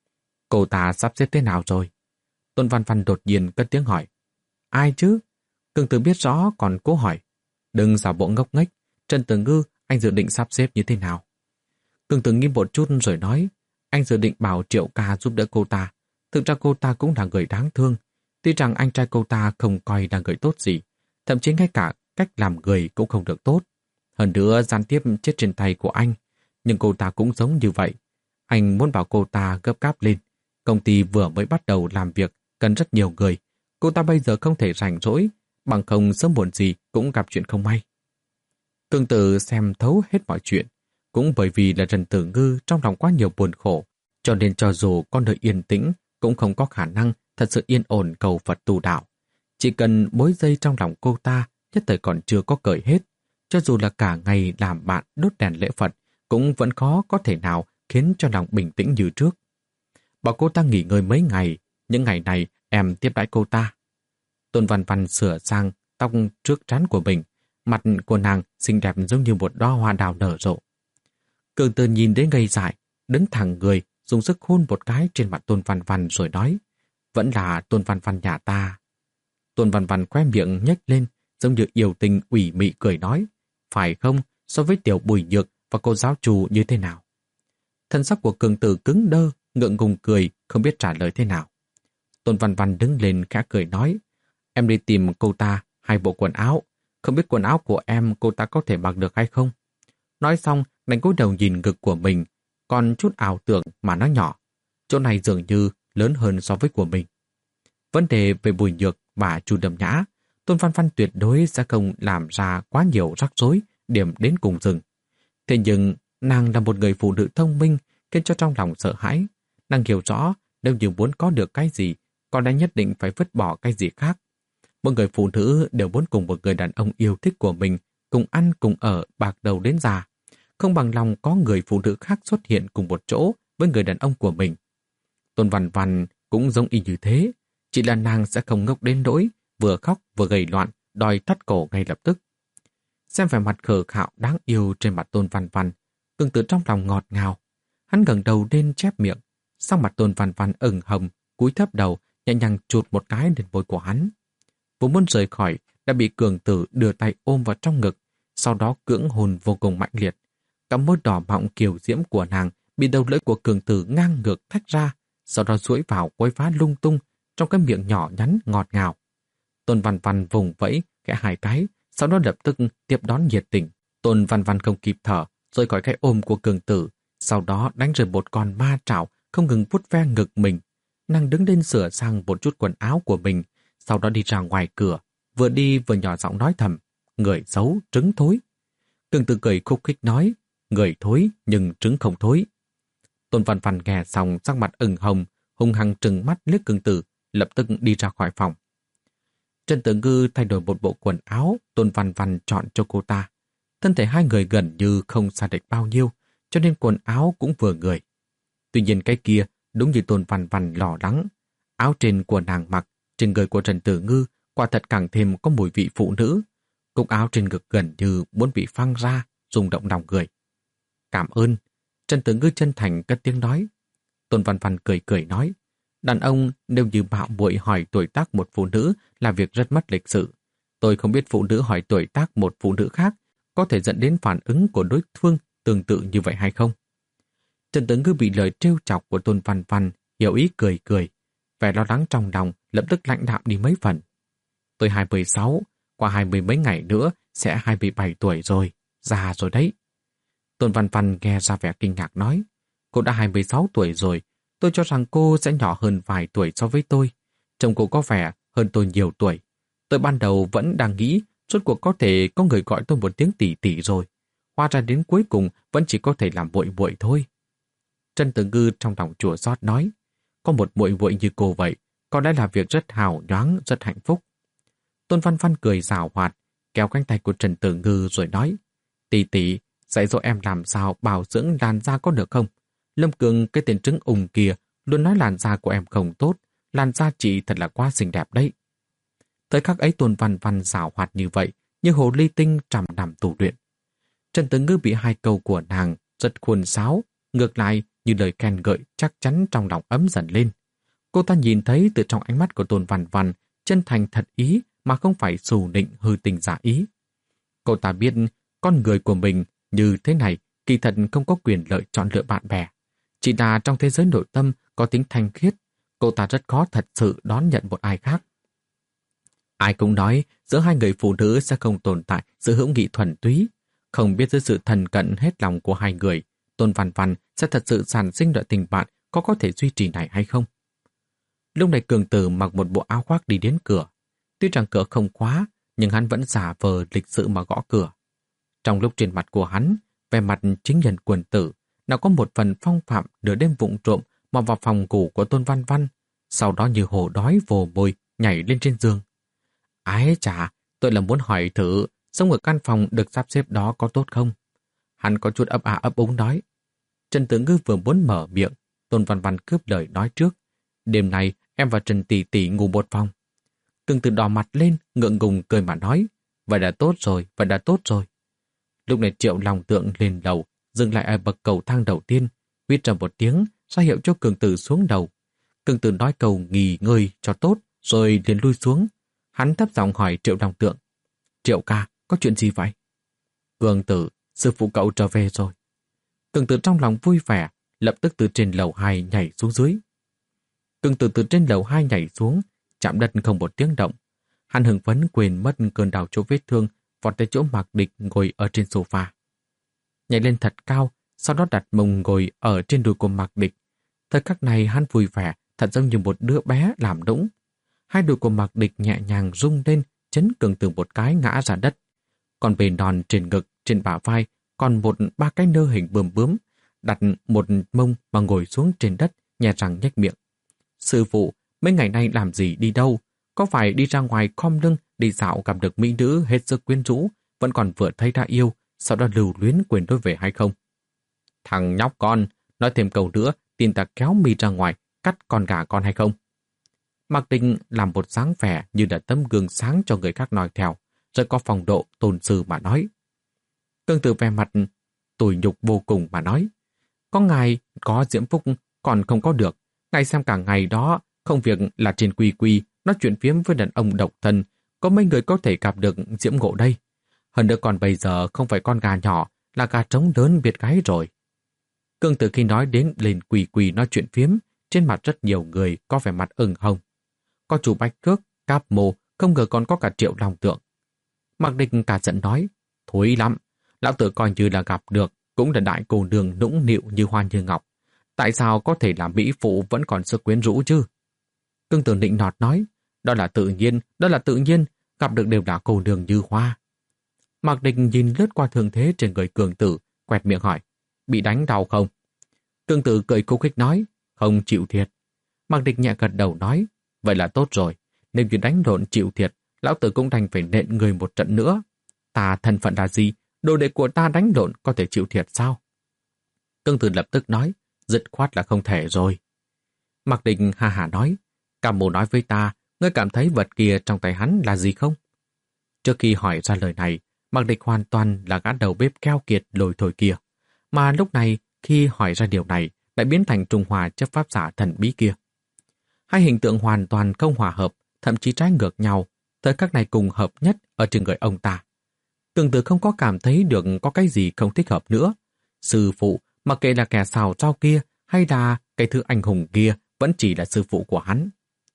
S1: Cô ta sắp xếp thế nào rồi? Tôn Văn Văn đột nhiên cất tiếng hỏi. Ai chứ? Cường Tử biết rõ còn cố hỏi. Đừng giả bộ ngốc nghếch, Trần Tử Ngư anh dự định sắp xếp như thế nào? Cường Tử nghiêm một chút rồi nói, anh dự định bảo Triệu Ca giúp đỡ cô ta. Thực ra cô ta cũng là người đáng thương. Tuy rằng anh trai cô ta không coi là người tốt gì, thậm chí ngay cả cách làm người cũng không được tốt. Hơn nữa gián tiếp chết trên tay của anh. Nhưng cô ta cũng giống như vậy. Anh muốn bảo cô ta gấp gáp lên. Công ty vừa mới bắt đầu làm việc, cần rất nhiều người. Cô ta bây giờ không thể rảnh rỗi, bằng không sớm muộn gì cũng gặp chuyện không may. Cường Tử xem thấu hết mọi chuyện. Cũng bởi vì là Trần Tử Ngư trong lòng quá nhiều buồn khổ, cho nên cho dù con đời yên tĩnh cũng không có khả năng thật sự yên ổn cầu Phật tu đạo. Chỉ cần mối dây trong lòng cô ta nhất thời còn chưa có cởi hết, cho dù là cả ngày làm bạn đốt đèn lễ Phật cũng vẫn khó có thể nào khiến cho lòng bình tĩnh như trước. Bảo cô ta nghỉ ngơi mấy ngày, những ngày này em tiếp đãi cô ta. Tôn Văn Văn sửa sang tóc trước trán của mình, mặt của nàng xinh đẹp giống như một đóa hoa đào nở rộ. Cường Tử nhìn đến ngây dại, đứng thẳng người, dùng sức hôn một cái trên mặt Tôn Văn Văn rồi nói, vẫn là Tôn Văn Văn nhà ta. Tôn Văn Văn khoe miệng nhếch lên, giống như yêu tình ủy mị cười nói, phải không, so với tiểu Bùi Nhược và cô giáo chủ như thế nào? Thân sắc của Cường Tử cứng đơ, ngượng ngùng cười, không biết trả lời thế nào. Tôn Văn Văn đứng lên khẽ cười nói, em đi tìm cô ta hai bộ quần áo, không biết quần áo của em cô ta có thể mặc được hay không? Nói xong, đánh cúi đầu nhìn ngực của mình, còn chút ảo tưởng mà nó nhỏ. Chỗ này dường như lớn hơn so với của mình. Vấn đề về Bùi Nhược và Chu Đầm Nhã, Tôn Văn Văn tuyệt đối sẽ không làm ra quá nhiều rắc rối, điểm đến cùng rừng. Thế nhưng, nàng là một người phụ nữ thông minh, khiến cho trong lòng sợ hãi. Nàng hiểu rõ, nếu như muốn có được cái gì, có lẽ nhất định phải vứt bỏ cái gì khác. Một người phụ nữ đều muốn cùng một người đàn ông yêu thích của mình, cùng ăn, cùng ở, bạc đầu đến già. Không bằng lòng có người phụ nữ khác xuất hiện cùng một chỗ với người đàn ông của mình. Tôn Văn Văn cũng giống y như thế, chỉ là nàng sẽ không ngốc đến nỗi, vừa khóc vừa gầy loạn, đòi thắt cổ ngay lập tức. Xem vẻ mặt khờ khạo đáng yêu trên mặt Tôn Văn Văn, Cường Tử trong lòng ngọt ngào. Hắn ngẩng đầu lên chép miệng, sau mặt Tôn Văn Văn ửng hồng, cúi thấp đầu, nhẹ nhàng chụt một cái lên môi của hắn. Vừa muốn rời khỏi, đã bị Cường Tử đưa tay ôm vào trong ngực, sau đó cưỡng hôn vô cùng mạnh liệt. Cả môi đỏ mọng kiều diễm của nàng bị đầu lưỡi của Cường Tử ngang ngược thách ra, sau đó duỗi vào quấy phá lung tung trong cái miệng nhỏ nhắn ngọt ngào. Tôn Văn Văn vùng vẫy khẽ hai cái, sau đó lập tức tiếp đón nhiệt tình. Tôn Văn Văn không kịp thở, rời khỏi cái ôm của Cường Tử, sau đó đánh rơi một con ma trảo không ngừng vuốt ve ngực mình. Nàng đứng lên sửa sang một chút quần áo của mình, sau đó đi ra ngoài cửa, vừa đi vừa nhỏ giọng nói thầm, người xấu, trứng thối. Cường Tử cười khúc khích nói, người thối nhưng trứng không thối. Tôn Văn Văn nghe xong sắc mặt ửng hồng, hung hăng trừng mắt liếc Cường Tử, lập tức đi ra khỏi phòng. Trần Tử Ngư thay đổi một bộ quần áo, Tôn Văn Văn chọn cho cô ta. Thân thể hai người gần như không xa địch bao nhiêu, cho nên quần áo cũng vừa người. Tuy nhiên cái kia đúng như Tôn Văn Văn lo lắng. Áo trên của nàng mặc, trên người của Trần Tử Ngư quả thật càng thêm có mùi vị phụ nữ. Cúc áo trên ngực gần như muốn bị phăng ra, rung động lòng người. Cảm ơn. Trần Tử Ngư chân thành cất tiếng nói. Tôn Văn Văn cười cười nói, đàn ông nếu như mạo muội hỏi tuổi tác một phụ nữ là việc rất mất lịch sự. Tôi không biết phụ nữ hỏi tuổi tác một phụ nữ khác có thể dẫn đến phản ứng của đối phương tương tự như vậy hay không. Trần Tử Ngư bị lời trêu chọc của Tôn Văn Văn hiểu ý cười cười, vẻ lo lắng trong lòng lập tức lãnh đạm đi mấy phần. Tôi hai mươi sáu, qua hai mươi mấy ngày nữa sẽ hai mươi bảy tuổi rồi, già rồi đấy. Tôn Văn Văn nghe ra vẻ kinh ngạc nói, cô đã hai mươi sáu tuổi rồi, tôi cho rằng cô sẽ nhỏ hơn vài tuổi so với tôi. Chồng cô có vẻ hơn tôi nhiều tuổi. Tôi ban đầu vẫn đang nghĩ rốt cuộc có thể có người gọi tôi một tiếng tỷ tỷ rồi. Hóa ra đến cuối cùng vẫn chỉ có thể làm muội muội thôi. Trần Tử Ngư trong lòng chua xót nói, có một muội muội như cô vậy, có lẽ là việc rất hào nhoáng, rất hạnh phúc. Tôn Văn Văn cười giảo hoạt, kéo cánh tay của Trần Tử Ngư rồi nói, tỷ tỷ, dạy dỗ em làm sao bảo dưỡng làn da có được không? Lâm Cường cái tên trứng ùng kia luôn nói làn da của em không tốt, làn da chị thật là quá xinh đẹp đấy. Tới khắc ấy Tôn Văn Văn giảo hoạt như vậy, như hồ ly tinh trăm năm tù luyện. Trần Tử Ngư bị hai câu của nàng rất khuôn sáo, ngược lại như lời khen gợi chắc chắn trong lòng ấm dần lên. Cô ta nhìn thấy từ trong ánh mắt của Tôn Văn Văn chân thành thật ý mà không phải xù nịnh hư tình giả ý. Cô ta biết con người của mình như thế này kỳ thật không có quyền lợi chọn lựa bạn bè. Chỉ là trong thế giới nội tâm có tính thanh khiết, cô ta rất khó thật sự đón nhận một ai khác. Ai cũng nói giữa hai người phụ nữ sẽ không tồn tại sự hữu nghị thuần túy. Không biết dưới sự thần cận hết lòng của hai người, Tôn Văn Văn sẽ thật sự sản sinh loại tình bạn có có thể duy trì này hay không? Lúc này Cường Tử mặc một bộ áo khoác đi đến cửa. Tuy rằng cửa không khóa, nhưng hắn vẫn giả vờ lịch sự mà gõ cửa. Trong lúc trên mặt của hắn, vẻ mặt chính nhân quân tử, nào có một phần phong phạm nửa đêm vụng trộm mà vào phòng ngủ của Tôn Văn Văn, sau đó như hổ đói vồ mồi nhảy lên trên giường. Ái chà, tôi là muốn hỏi thử, sống ở căn phòng được sắp xếp đó có tốt không? Hắn có chút ấp à ấp úng nói. Trần Tử Ngư vừa muốn mở miệng, Tôn Văn Văn cướp lời nói trước. Đêm nay em và Trần Tỷ Tỷ ngủ một phòng. Cường Tử đỏ mặt lên, ngượng ngùng cười mà nói. Vậy đã tốt rồi, vậy đã tốt rồi. Lúc này Triệu Long Tượng lên lầu, dừng lại ở bậc cầu thang đầu tiên, huýt ra một tiếng, ra hiệu cho Cường Tử xuống đầu. Cường Tử nói câu nghỉ ngơi cho tốt, rồi liền lui xuống. Hắn thấp giọng hỏi Triệu Long Tượng. Triệu ca, có chuyện gì vậy? Cường Tử, sư phụ cậu trở về rồi. Cường Tử trong lòng vui vẻ, lập tức từ trên lầu hai nhảy xuống dưới. Cường Tử từ trên lầu hai nhảy xuống, chạm đất không một tiếng động. Hắn hưng phấn quên mất cơn đau chỗ vết thương, vọt tới chỗ Mạc Địch ngồi ở trên sofa. Nhảy lên thật cao, sau đó đặt mông ngồi ở trên đùi của Mạc Địch. Thời khắc này hắn vui vẻ, thật giống như một đứa bé làm nũng. Hai đùi của Mạc Địch nhẹ nhàng rung lên, chấn Cường Tử một cái ngã ra đất. Còn về đòn trên ngực, trên bả vai, còn một ba cái nơ hình bướm bướm, đặt một mông mà ngồi xuống trên đất, nhè răng nhếch miệng. Sư phụ, mấy ngày nay làm gì đi đâu? Có phải đi ra ngoài khom lưng, đi dạo gặp được mỹ nữ hết sức quyến rũ, vẫn còn vừa thấy đã yêu, sau đó lưu luyến quên đối về hay không? Thằng nhóc con, nói thêm câu nữa, tin ta kéo mi ra ngoài, cắt con gà con hay không? Mạc Địch làm một dáng vẻ như là tấm gương sáng cho người khác nói theo, rồi có phong độ tôn sư mà nói. Tương tự vẻ mặt tủi nhục vô cùng mà nói. Có ngài có diễm phúc còn không có được. Ngài xem cả ngày đó, không việc là trên quy quy, nói chuyện phiếm với đàn ông độc thân, có mấy người có thể gặp được diễm ngộ đây. Hơn nữa còn bây giờ không phải con gà nhỏ, là gà trống lớn biệt gái rồi. Cương Tử khi nói đến lên quy quy nói chuyện phiếm, trên mặt rất nhiều người có vẻ mặt ửng hồng. Có chủ Bạch Cước, Cáp Mô, không ngờ còn có cả Triệu Long Tượng. Mạc Địch cả giận nói, thối lắm, lão tử coi như là gặp được, cũng là đại cô nương nũng nịu như hoa như ngọc. Tại sao có thể làm mỹ phụ vẫn còn sức quyến rũ chứ? Cương Tử nịnh nọt nói, đó là tự nhiên, đó là tự nhiên, gặp được đều là cô nương như hoa. Mạc Địch nhìn lướt qua thương thế trên người Cường Tử, quẹt miệng hỏi, bị đánh đau không? Cường Tử cười khúc khích nói, không chịu thiệt. Mạc Địch nhẹ gật đầu nói, vậy là tốt rồi, nếu như đánh lộn chịu thiệt, lão tử cũng đành phải nện người một trận nữa. Ta thân phận là gì? Đồ đệ của ta đánh lộn có thể chịu thiệt sao? Cương Tử lập tức nói, dứt khoát là không thể rồi. Mạc Địch ha hả nói, Cam Mô nói với ta, ngươi cảm thấy vật kia trong tay hắn là gì không? Trước khi hỏi ra lời này, Mạc Địch hoàn toàn là gã đầu bếp keo kiệt lồi thổi kia. Mà lúc này, khi hỏi ra điều này, lại biến thành Trung Hoa chấp pháp giả thần bí kia. Hai hình tượng hoàn toàn không hòa hợp, thậm chí trái ngược nhau, thời khắc này cùng hợp nhất ở trên người ông ta. Cường Tử không có cảm thấy được có cái gì không thích hợp nữa. Sư phụ, mặc kệ là kẻ xào rau kia hay là cái thứ anh hùng kia, vẫn chỉ là sư phụ của hắn.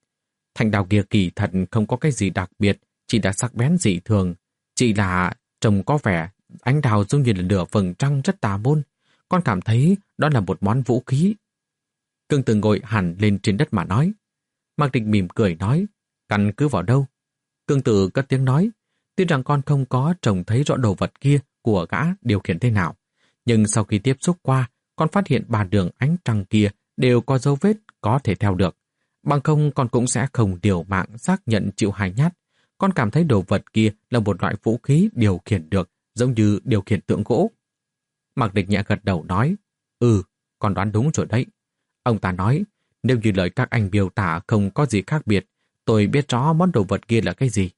S1: Thanh đao kia kỳ thật không có cái gì đặc biệt, chỉ là sắc bén dị thường, chỉ là trông có vẻ ánh đao giống như là lửa vầng trăng rất tà môn. Con cảm thấy đó là một món vũ khí. Cương Tử ngồi hẳn lên trên đất mà nói. Mạc Địch mỉm cười nói, căn cứ vào đâu? Cương Tử cất tiếng nói, tuy rằng con không có trông thấy rõ đồ vật kia của gã điều khiển thế nào, nhưng sau khi tiếp xúc qua, con phát hiện ba đường ánh trăng kia đều có dấu vết có thể theo được. Bằng không con cũng sẽ không điều mạng xác nhận chịu hai nhát. Con cảm thấy đồ vật kia là một loại vũ khí điều khiển được, giống như điều khiển tượng gỗ. Mạc Địch nhẹ gật đầu nói, ừ, con đoán đúng rồi đấy. Ông ta nói, nếu như lời các anh biểu tả không có gì khác biệt, tôi biết rõ món đồ vật kia là cái gì.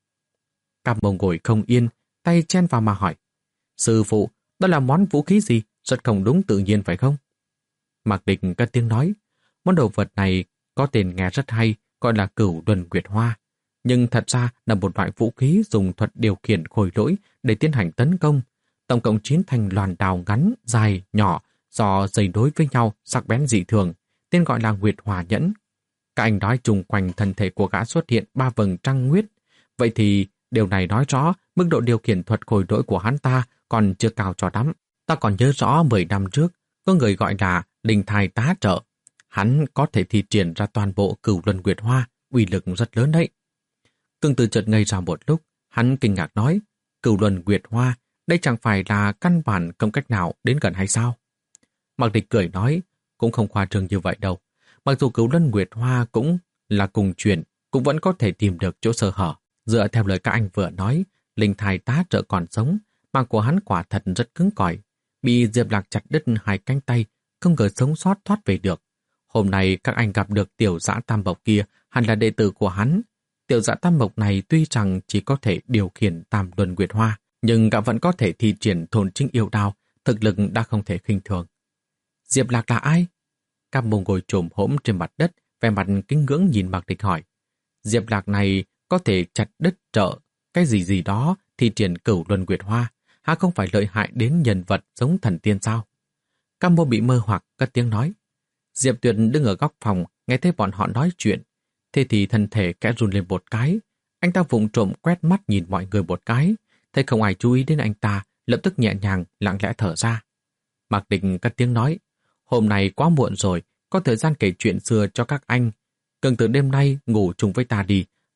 S1: Cam Mô ngồi không yên, tay chen vào mà hỏi, sư phụ, đó là món vũ khí gì? Rất không đúng tự nhiên phải không? Mạc Địch cất tiếng nói, món đồ vật này có tên nghe rất hay, gọi là Cửu Luân Nguyệt Hoa. Nhưng thật ra là một loại vũ khí dùng thuật điều khiển khôi lỗi để tiến hành tấn công. Tổng cộng chín thanh loàn đào ngắn, dài, nhỏ, do dây đối với nhau, sắc bén dị thường, tên gọi là Nguyệt Hòa Nhẫn. Các anh nói chung quanh thân thể của gã xuất hiện ba vầng trăng nguyết. Vậy thì điều này nói rõ mức độ điều khiển thuật khôi lỗi của hắn ta còn chưa cao cho lắm. Ta còn nhớ rõ mười năm trước, có người gọi là Linh Thai Tá Trợ. Hắn có thể thi triển ra toàn bộ Cửu Luân Nguyệt Hoa, uy lực rất lớn đấy. Cương Tử chợt ngây ra một lúc, hắn kinh ngạc nói, Cửu Luân Nguyệt Hoa, đây chẳng phải là căn bản không cách nào đến gần hay sao? Mạc Địch cười nói, cũng không khoa trương như vậy đâu. Mặc dù Cửu Luân Nguyệt Hoa cũng là cùng chuyện, cũng vẫn có thể tìm được chỗ sơ hở. Dựa theo lời các anh vừa nói, Linh Thai Tá Trợ còn sống, mạng của hắn quả thật rất cứng cỏi. Bị Diệp Lạc chặt đứt hai cánh tay, không ngờ sống sót thoát về được. Hôm nay các anh gặp được tiểu dã tam mộc kia, hẳn là đệ tử của hắn. Tiểu dã tam mộc này tuy rằng chỉ có thể điều khiển Tam Luân Nguyệt Hoa, nhưng gã vẫn có thể thi triển thôn chính yêu đao, thực lực đã không thể khinh thường. Diệp Lạc là ai? Cam Mô ngồi chồm hổm trên mặt đất, vẻ mặt kính ngưỡng nhìn Mạc Địch hỏi. Diệp Lạc này có thể chặt đứt trợ, cái gì gì đó, thi triển Cửu Luân Nguyệt Hoa, há không phải lợi hại đến nhân vật giống thần tiên sao? Cam Mô bị mơ hoặc cất tiếng nói. Diệp Tuyệt đứng ở góc phòng, nghe thấy bọn họ nói chuyện. Thế thì thân thể kẽ run lên một cái. Anh ta vụng trộm quét mắt nhìn mọi người một cái. Thấy không ai chú ý đến anh ta, lập tức nhẹ nhàng, lặng lẽ thở ra. Mạc Địch cất tiếng nói. Hôm nay quá muộn rồi, có thời gian kể chuyện xưa cho các anh. Cường Tử đêm nay ngủ chung với ta đi.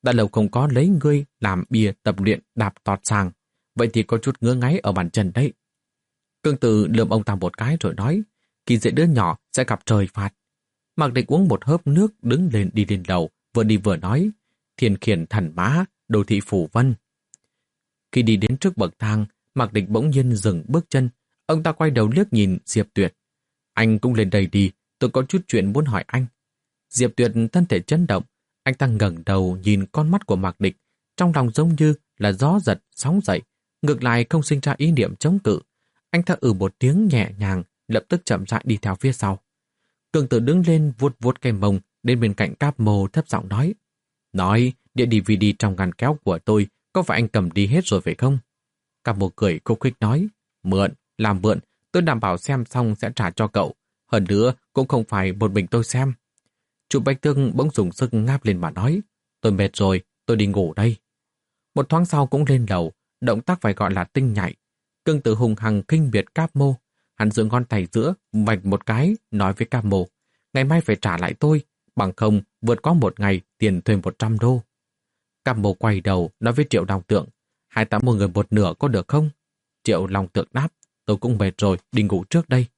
S1: Đã lâu không có lấy ngươi làm bia tập luyện đạp tọt sàng, vậy thì có chút ngứa ngáy ở bàn chân đấy. Cương Tử lườm ông ta một cái rồi nói, khi dễ đứa nhỏ sẽ gặp trời phạt. Mạc Địch uống một hớp nước đứng lên đi lên lầu, vừa đi vừa nói, thiên khiển thần mã, đô thị phủ vân. Khi đi đến trước bậc thang, Mạc Địch bỗng nhiên dừng bước chân, ông ta quay đầu liếc nhìn Diệp Tuyệt. Anh cũng lên đây đi, tôi có chút chuyện muốn hỏi anh. Diệp Tuyệt thân thể chấn động, anh ta ngẩng đầu nhìn con mắt của Mạc Địch, trong lòng giống như là gió giật, sóng dậy, ngược lại không sinh ra ý niệm chống cự. Anh ta ừ một tiếng nhẹ nhàng, lập tức chậm rãi đi theo phía sau. Cường Tử đứng lên vuốt vuốt cây mông, đến bên cạnh Cáp Mồ thấp giọng nói. Nói, đĩa đê vê đê trong ngăn kéo của tôi, có phải anh cầm đi hết rồi phải không? Cáp Mồ cười khúc khích nói, mượn, làm mượn, tôi đảm bảo xem xong sẽ trả cho cậu. Hơn nữa, cũng không phải một mình tôi xem. Chủ Bạch Thương bỗng dùng sức ngáp lên mà nói, tôi mệt rồi, tôi đi ngủ đây. Một thoáng sau cũng lên lầu, động tác phải gọi là tinh nhạy. Cương Tử hùng hằng khinh biệt Cáp Mô, hắn giữ ngón tay giữa, vạch một cái, nói với Cáp Mô, ngày mai phải trả lại tôi, bằng không vượt qua một ngày tiền thuê một trăm đô. Cáp Mô quay đầu, nói với Triệu Long Tượng, hai ta mua người một nửa có được không? Triệu Long Tượng đáp, tôi cũng mệt rồi, đi ngủ trước đây.